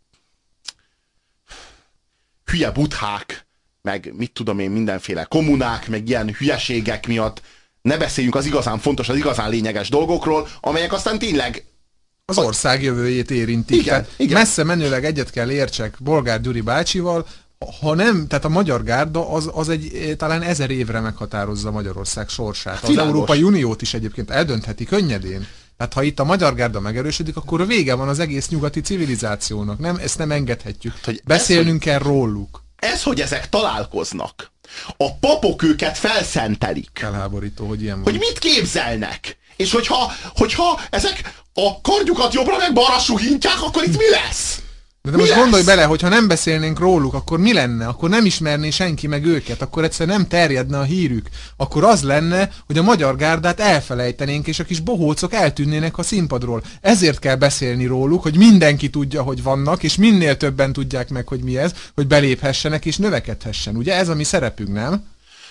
[SPEAKER 1] hülye buthák, meg mit tudom én, mindenféle kommunák, meg ilyen hülyeségek miatt ne beszéljünk az igazán fontos, az igazán lényeges dolgokról, amelyek aztán tényleg
[SPEAKER 2] az ország jövőjét érintik.
[SPEAKER 1] Igen.
[SPEAKER 2] Messze menőleg egyet kell értsek Bolgár Gyuri bácsival, ha nem, tehát a magyar gárda az egy talán 1000 évre meghatározza Magyarország sorsát. Az Európai Uniót is egyébként eldöntheti könnyedén. Tehát ha itt a magyar gárda megerősödik, akkor vége van az egész nyugati civilizációnak. Ezt nem engedhetjük.
[SPEAKER 1] Hogy
[SPEAKER 2] beszélnünk kell róluk.
[SPEAKER 1] Ez, hogy ezek találkoznak. A papok őket felszentelik.
[SPEAKER 2] Felháborító, hogy ilyen van.
[SPEAKER 1] Hogy mit képzelnek? És hogyha ezek a kardjukat jobbra meg balra suhintják, akkor itt mi lesz?
[SPEAKER 2] De most gondolj bele, hogy ha nem beszélnénk róluk, akkor mi lenne? Akkor nem ismerné senki meg őket, akkor egyszerűen nem terjedne a hírük. Akkor az lenne, hogy a magyar gárdát elfelejtenénk, és a kis bohócok eltűnnének a színpadról. Ezért kell beszélni róluk, hogy mindenki tudja, hogy vannak, és minél többen tudják meg, hogy mi ez, hogy beléphessenek és növekedhessen. Ugye ez a mi szerepünk, nem?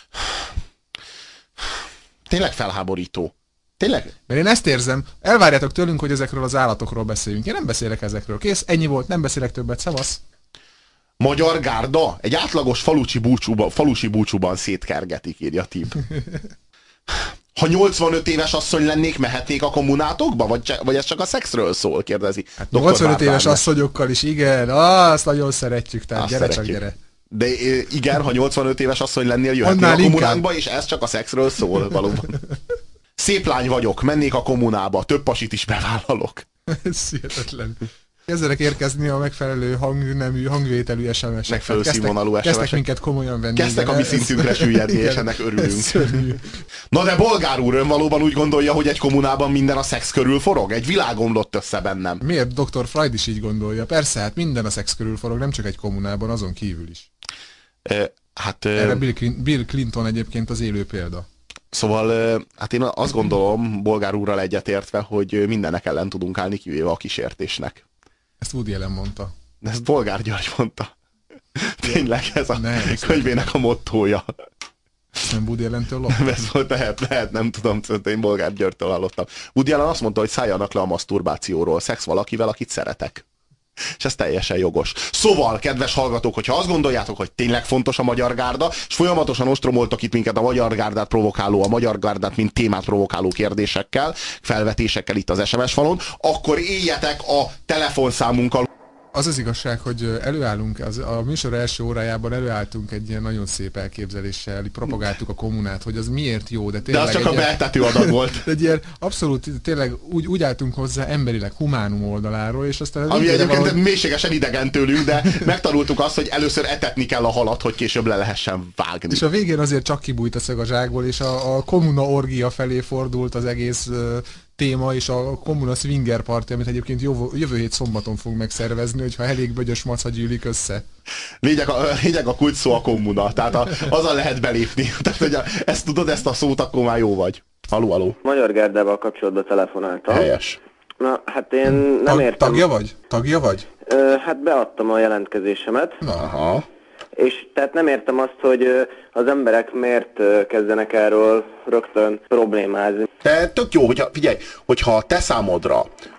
[SPEAKER 1] Tényleg felháborító. Tényleg?
[SPEAKER 2] Mert én ezt érzem, elvárjátok tőlünk, hogy ezekről az állatokról beszéljünk. Én nem beszélek ezekről. Kész, ennyi volt, nem beszélek többet, szavasz.
[SPEAKER 1] Magyar gárda egy átlagos falusi búcsúban szétkergetik, írja Tib. Ha 85 éves asszony lennék, mehetnék a kommunátokba? Vagy ez csak a szexről szól, kérdezi.
[SPEAKER 2] Hát 85 éves asszonyokkal is, igen, azt nagyon szeretjük, tehát
[SPEAKER 1] azt
[SPEAKER 2] gyere
[SPEAKER 1] szeretjük.
[SPEAKER 2] csak, gyere.
[SPEAKER 1] De igen, ha 85 éves asszony lennél, jöhetnél a kommunánkba, és ez csak a szexről szól, valóban. Szép lány vagyok, mennék a kommunába, több pasit is bevállalok.
[SPEAKER 2] Ez hihetetlen. Kezdenek érkezni a megfelelő hangnemű, hangvételű SMS-ek.
[SPEAKER 1] Megfelelő színvonalú SMS-ek.
[SPEAKER 2] Kezdtek minket komolyan venni.
[SPEAKER 1] Kezdtek a mi szintünkre süllyedni, és ennek örülünk. Na de Bolgár úr, ön valóban úgy gondolja, hogy egy kommunában minden a szex körül forog? Egy világ omlott össze bennem.
[SPEAKER 2] Miért? Dr. Freud is így gondolja. Persze, hát minden a szex körül forog, nem csak egy kommunában, azon kívül is. Erre Bill Clinton egyébként az élő példa.
[SPEAKER 1] Szóval, hát én azt gondolom, Bolgár úrral egyetértve, hogy mindennek ellen tudunk állni, kivéve a kísértésnek.
[SPEAKER 2] Ezt Woody Allen mondta.
[SPEAKER 1] De ezt Bolgár György mondta. Tényleg ez a könyvének a mottója.
[SPEAKER 2] Nem Woody Allentől
[SPEAKER 1] lopta? Ez volt, lehet, nem tudom, én Bolgár Györgytől hallottam. Woody Allen azt mondta, hogy szálljanak le a maszturbációról, szex valakivel, akit szeretek. És ez teljesen jogos. Szóval, kedves hallgatók, hogyha azt gondoljátok, hogy tényleg fontos a magyar gárda, és folyamatosan ostromoltak itt minket a magyar gárdát provokáló, a magyar gárdát mint témát provokáló kérdésekkel, felvetésekkel itt az SMS falon, akkor éljetek a telefonszámunkkal.
[SPEAKER 2] Az az igazság, hogy előállunk, a műsor első órájában előálltunk egy ilyen nagyon szép elképzeléssel, propagáltuk a kommunát, hogy az miért jó, de tényleg...
[SPEAKER 1] De az csak a beeltető adag volt.
[SPEAKER 2] Egy ilyen abszolút, tényleg úgy álltunk hozzá emberileg, humánum oldaláról, és aztán...
[SPEAKER 1] Ami egyébként valahogy... mélységesen idegen tőlünk, de megtanultuk azt, hogy először etetni kell a halat, hogy később le lehessen vágni.
[SPEAKER 2] És a végén azért csak kibújt a szög a zsákból, és a kommuna orgia felé fordult az egész... téma, és a kommuna swinger party, amit egyébként jövő hét szombaton fogunk megszervezni, hogyha elég bögyös maca gyűlik össze.
[SPEAKER 1] Lényeg a kulcs szó a kommuna, tehát azzal lehet belépni. Tehát, hogy ezt tudod, ezt a szót, akkor már jó vagy. Aló.
[SPEAKER 7] Magyar Gárdával kapcsolatban telefonáltam.
[SPEAKER 1] Helyes.
[SPEAKER 7] Na, hát én nem értem.
[SPEAKER 2] Tagja vagy?
[SPEAKER 7] Hát beadtam a jelentkezésemet.
[SPEAKER 1] Aha.
[SPEAKER 7] És tehát nem értem azt, hogy az emberek miért kezdenek erről rögtön problémázni.
[SPEAKER 1] De tök jó, figyelj, hogyha te számodra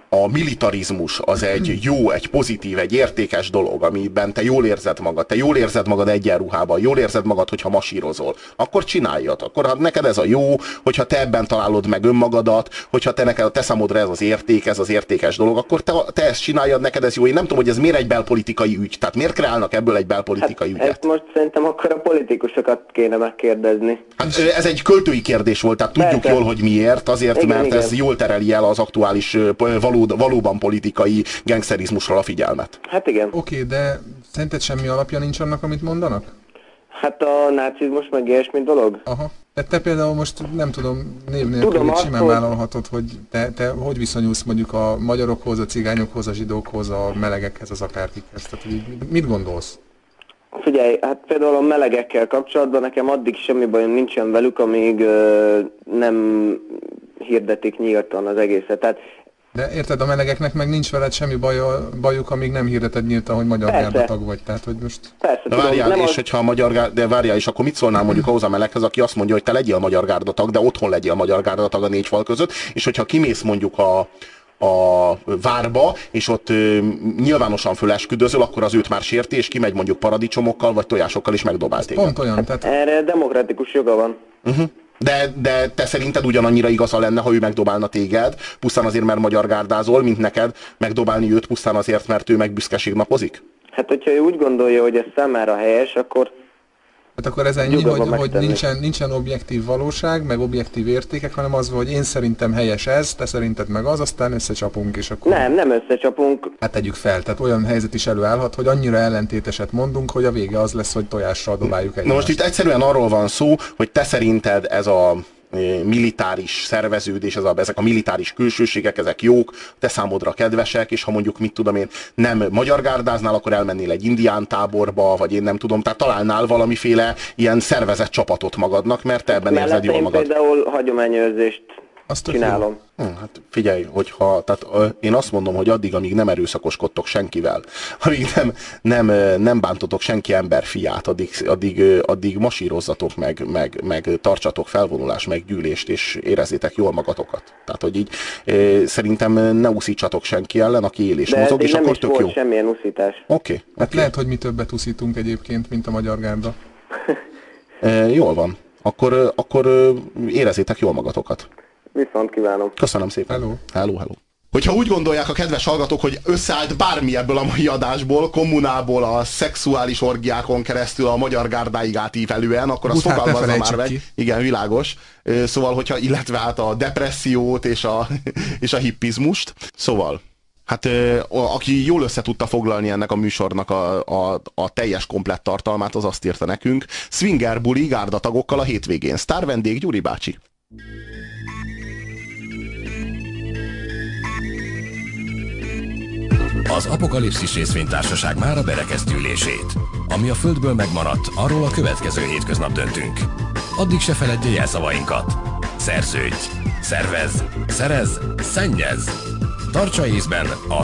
[SPEAKER 1] a militarizmus az egy jó, egy pozitív, egy értékes dolog, amiben te jól érzed magad egyenruhában, jól érzed magad, hogyha masírozol, akkor csináljad. Akkor ha neked ez a jó, hogyha te ebben találod meg önmagadat, hogyha te számodra ez az érték, ez az értékes dolog, akkor te ezt csináljad, neked ez jó. Én nem tudom, hogy ez miért egy belpolitikai ügy. Tehát miért kreálnak ebből egy belpolitikai ügyet?
[SPEAKER 7] Ezt most szerintem akkor a politikusokat kéne megkérdezni.
[SPEAKER 1] Hát ez egy költői kérdés volt, tehát tudjuk jól, hogy miért. Azért, mert ez jól tereli el az aktuális valóban politikai gangsterizmusról a figyelmet.
[SPEAKER 7] Hát igen.
[SPEAKER 2] Oké, de szerinted semmi alapja nincs annak, amit mondanak?
[SPEAKER 7] Hát a nácizmus meg ilyesmi dolog.
[SPEAKER 2] Aha. Te például most nem tudom, név nélkül simán vállalhatod, hogy te hogy viszonyulsz mondjuk a magyarokhoz, a cigányokhoz, a zsidókhoz, a melegekhez, az akárkikhez. Tehát mit gondolsz?
[SPEAKER 7] Figyelj, hát például a melegekkel kapcsolatban nekem addig semmi bajom nincsen velük, amíg nem hirdetik nyíltan az egészet. Tehát
[SPEAKER 2] de érted, a melegeknek meg nincs veled semmi bajuk, amíg nem hirdeted nyíltan, hogy magyar gárdatag vagy. Tehát, hogy most...
[SPEAKER 7] Persze,
[SPEAKER 1] de várjál, és hogyha a magyar de várjál, és akkor mit szólnál mondjuk ahhoz a meleghez, aki azt mondja, hogy te legyél magyar gárdatag, de otthon legyél magyar gárdatag a négy fal között, és hogyha kimész mondjuk a várba, és ott nyilvánosan fölesküdözöl, akkor az őt már sérti, és kimegy mondjuk paradicsomokkal, vagy tojásokkal is megdobál téged.
[SPEAKER 2] Pont olyan. Tehát...
[SPEAKER 7] Erre demokratikus joga van.
[SPEAKER 1] De te szerinted ugyanannyira igaza lenne, ha ő megdobálna téged, pusztán azért, mert magyar gárdázol, mint neked megdobálni őt pusztán azért, mert ő meg büszkeségnapozik?
[SPEAKER 7] Hát, hogyha ő úgy gondolja, hogy ez számára helyes, akkor...
[SPEAKER 2] Hát akkor ez ennyi, hogy nincsen objektív valóság, meg objektív értékek, hanem az, hogy én szerintem helyes ez, te szerinted meg az, aztán összecsapunk, és akkor...
[SPEAKER 7] Nem összecsapunk.
[SPEAKER 2] Hát tegyük fel, tehát olyan helyzet is előállhat, hogy annyira ellentéteset mondunk, hogy a vége az lesz, hogy tojással dobáljuk egymást.
[SPEAKER 1] Na most itt egyszerűen arról van szó, hogy te szerinted ez a militáris szerveződés, ezek a militáris külsőségek, ezek jók, te számodra kedvesek, és ha mondjuk, mit tudom én, nem magyar gárdáznál, akkor elmennél egy indián táborba, vagy én nem tudom, tehát találnál valamiféle ilyen szervezett csapatot magadnak, mert te ebben érzed jól magad.
[SPEAKER 7] Én például hagyományőrzést csinálom.
[SPEAKER 1] Hát figyelj, tehát én azt mondom, hogy addig, amíg nem erőszakoskodtok senkivel, amíg nem bántotok senki emberfiát, addig masírozzatok meg tartsatok felvonulást, meg gyűlést, és érezzétek jól magatokat. Tehát, hogy így szerintem ne uszítsatok senki ellen, aki él és mozog, és akkor tök jó.
[SPEAKER 7] De nem is volt semmilyen uszítás.
[SPEAKER 1] Oké.
[SPEAKER 2] Hát lehet, hogy mi többet uszítunk egyébként, mint a magyar gárda.
[SPEAKER 1] Jól van. Akkor érezzétek jól magatokat.
[SPEAKER 7] Viszont kívánom.
[SPEAKER 1] Köszönöm szépen. Hello. Hogyha úgy gondolják a kedves hallgatók, hogy összeállt bármi ebből a mai adásból, kommunából, a szexuális orgiákon keresztül a magyar gárdáig átívelően, akkor azt fogalmazza már meg. Igen, világos. Szóval, illetve hát a depressziót és a hippizmust. Szóval, hát aki jól össze tudta foglalni ennek a műsornak a teljes komplett tartalmát, az azt írta nekünk. Swinger buli gárdatagokkal a hétvégén. Sztár vendég Gyuri bácsi.
[SPEAKER 5] Az Apokalipszis részvénytársaság mára berekezti ülését. Ami a Földből megmaradt, arról a következő hétköznap döntünk. Addig se feledje jelszavainkat. Szerződj, szervez, szerez, szennyez. Tartsa észben a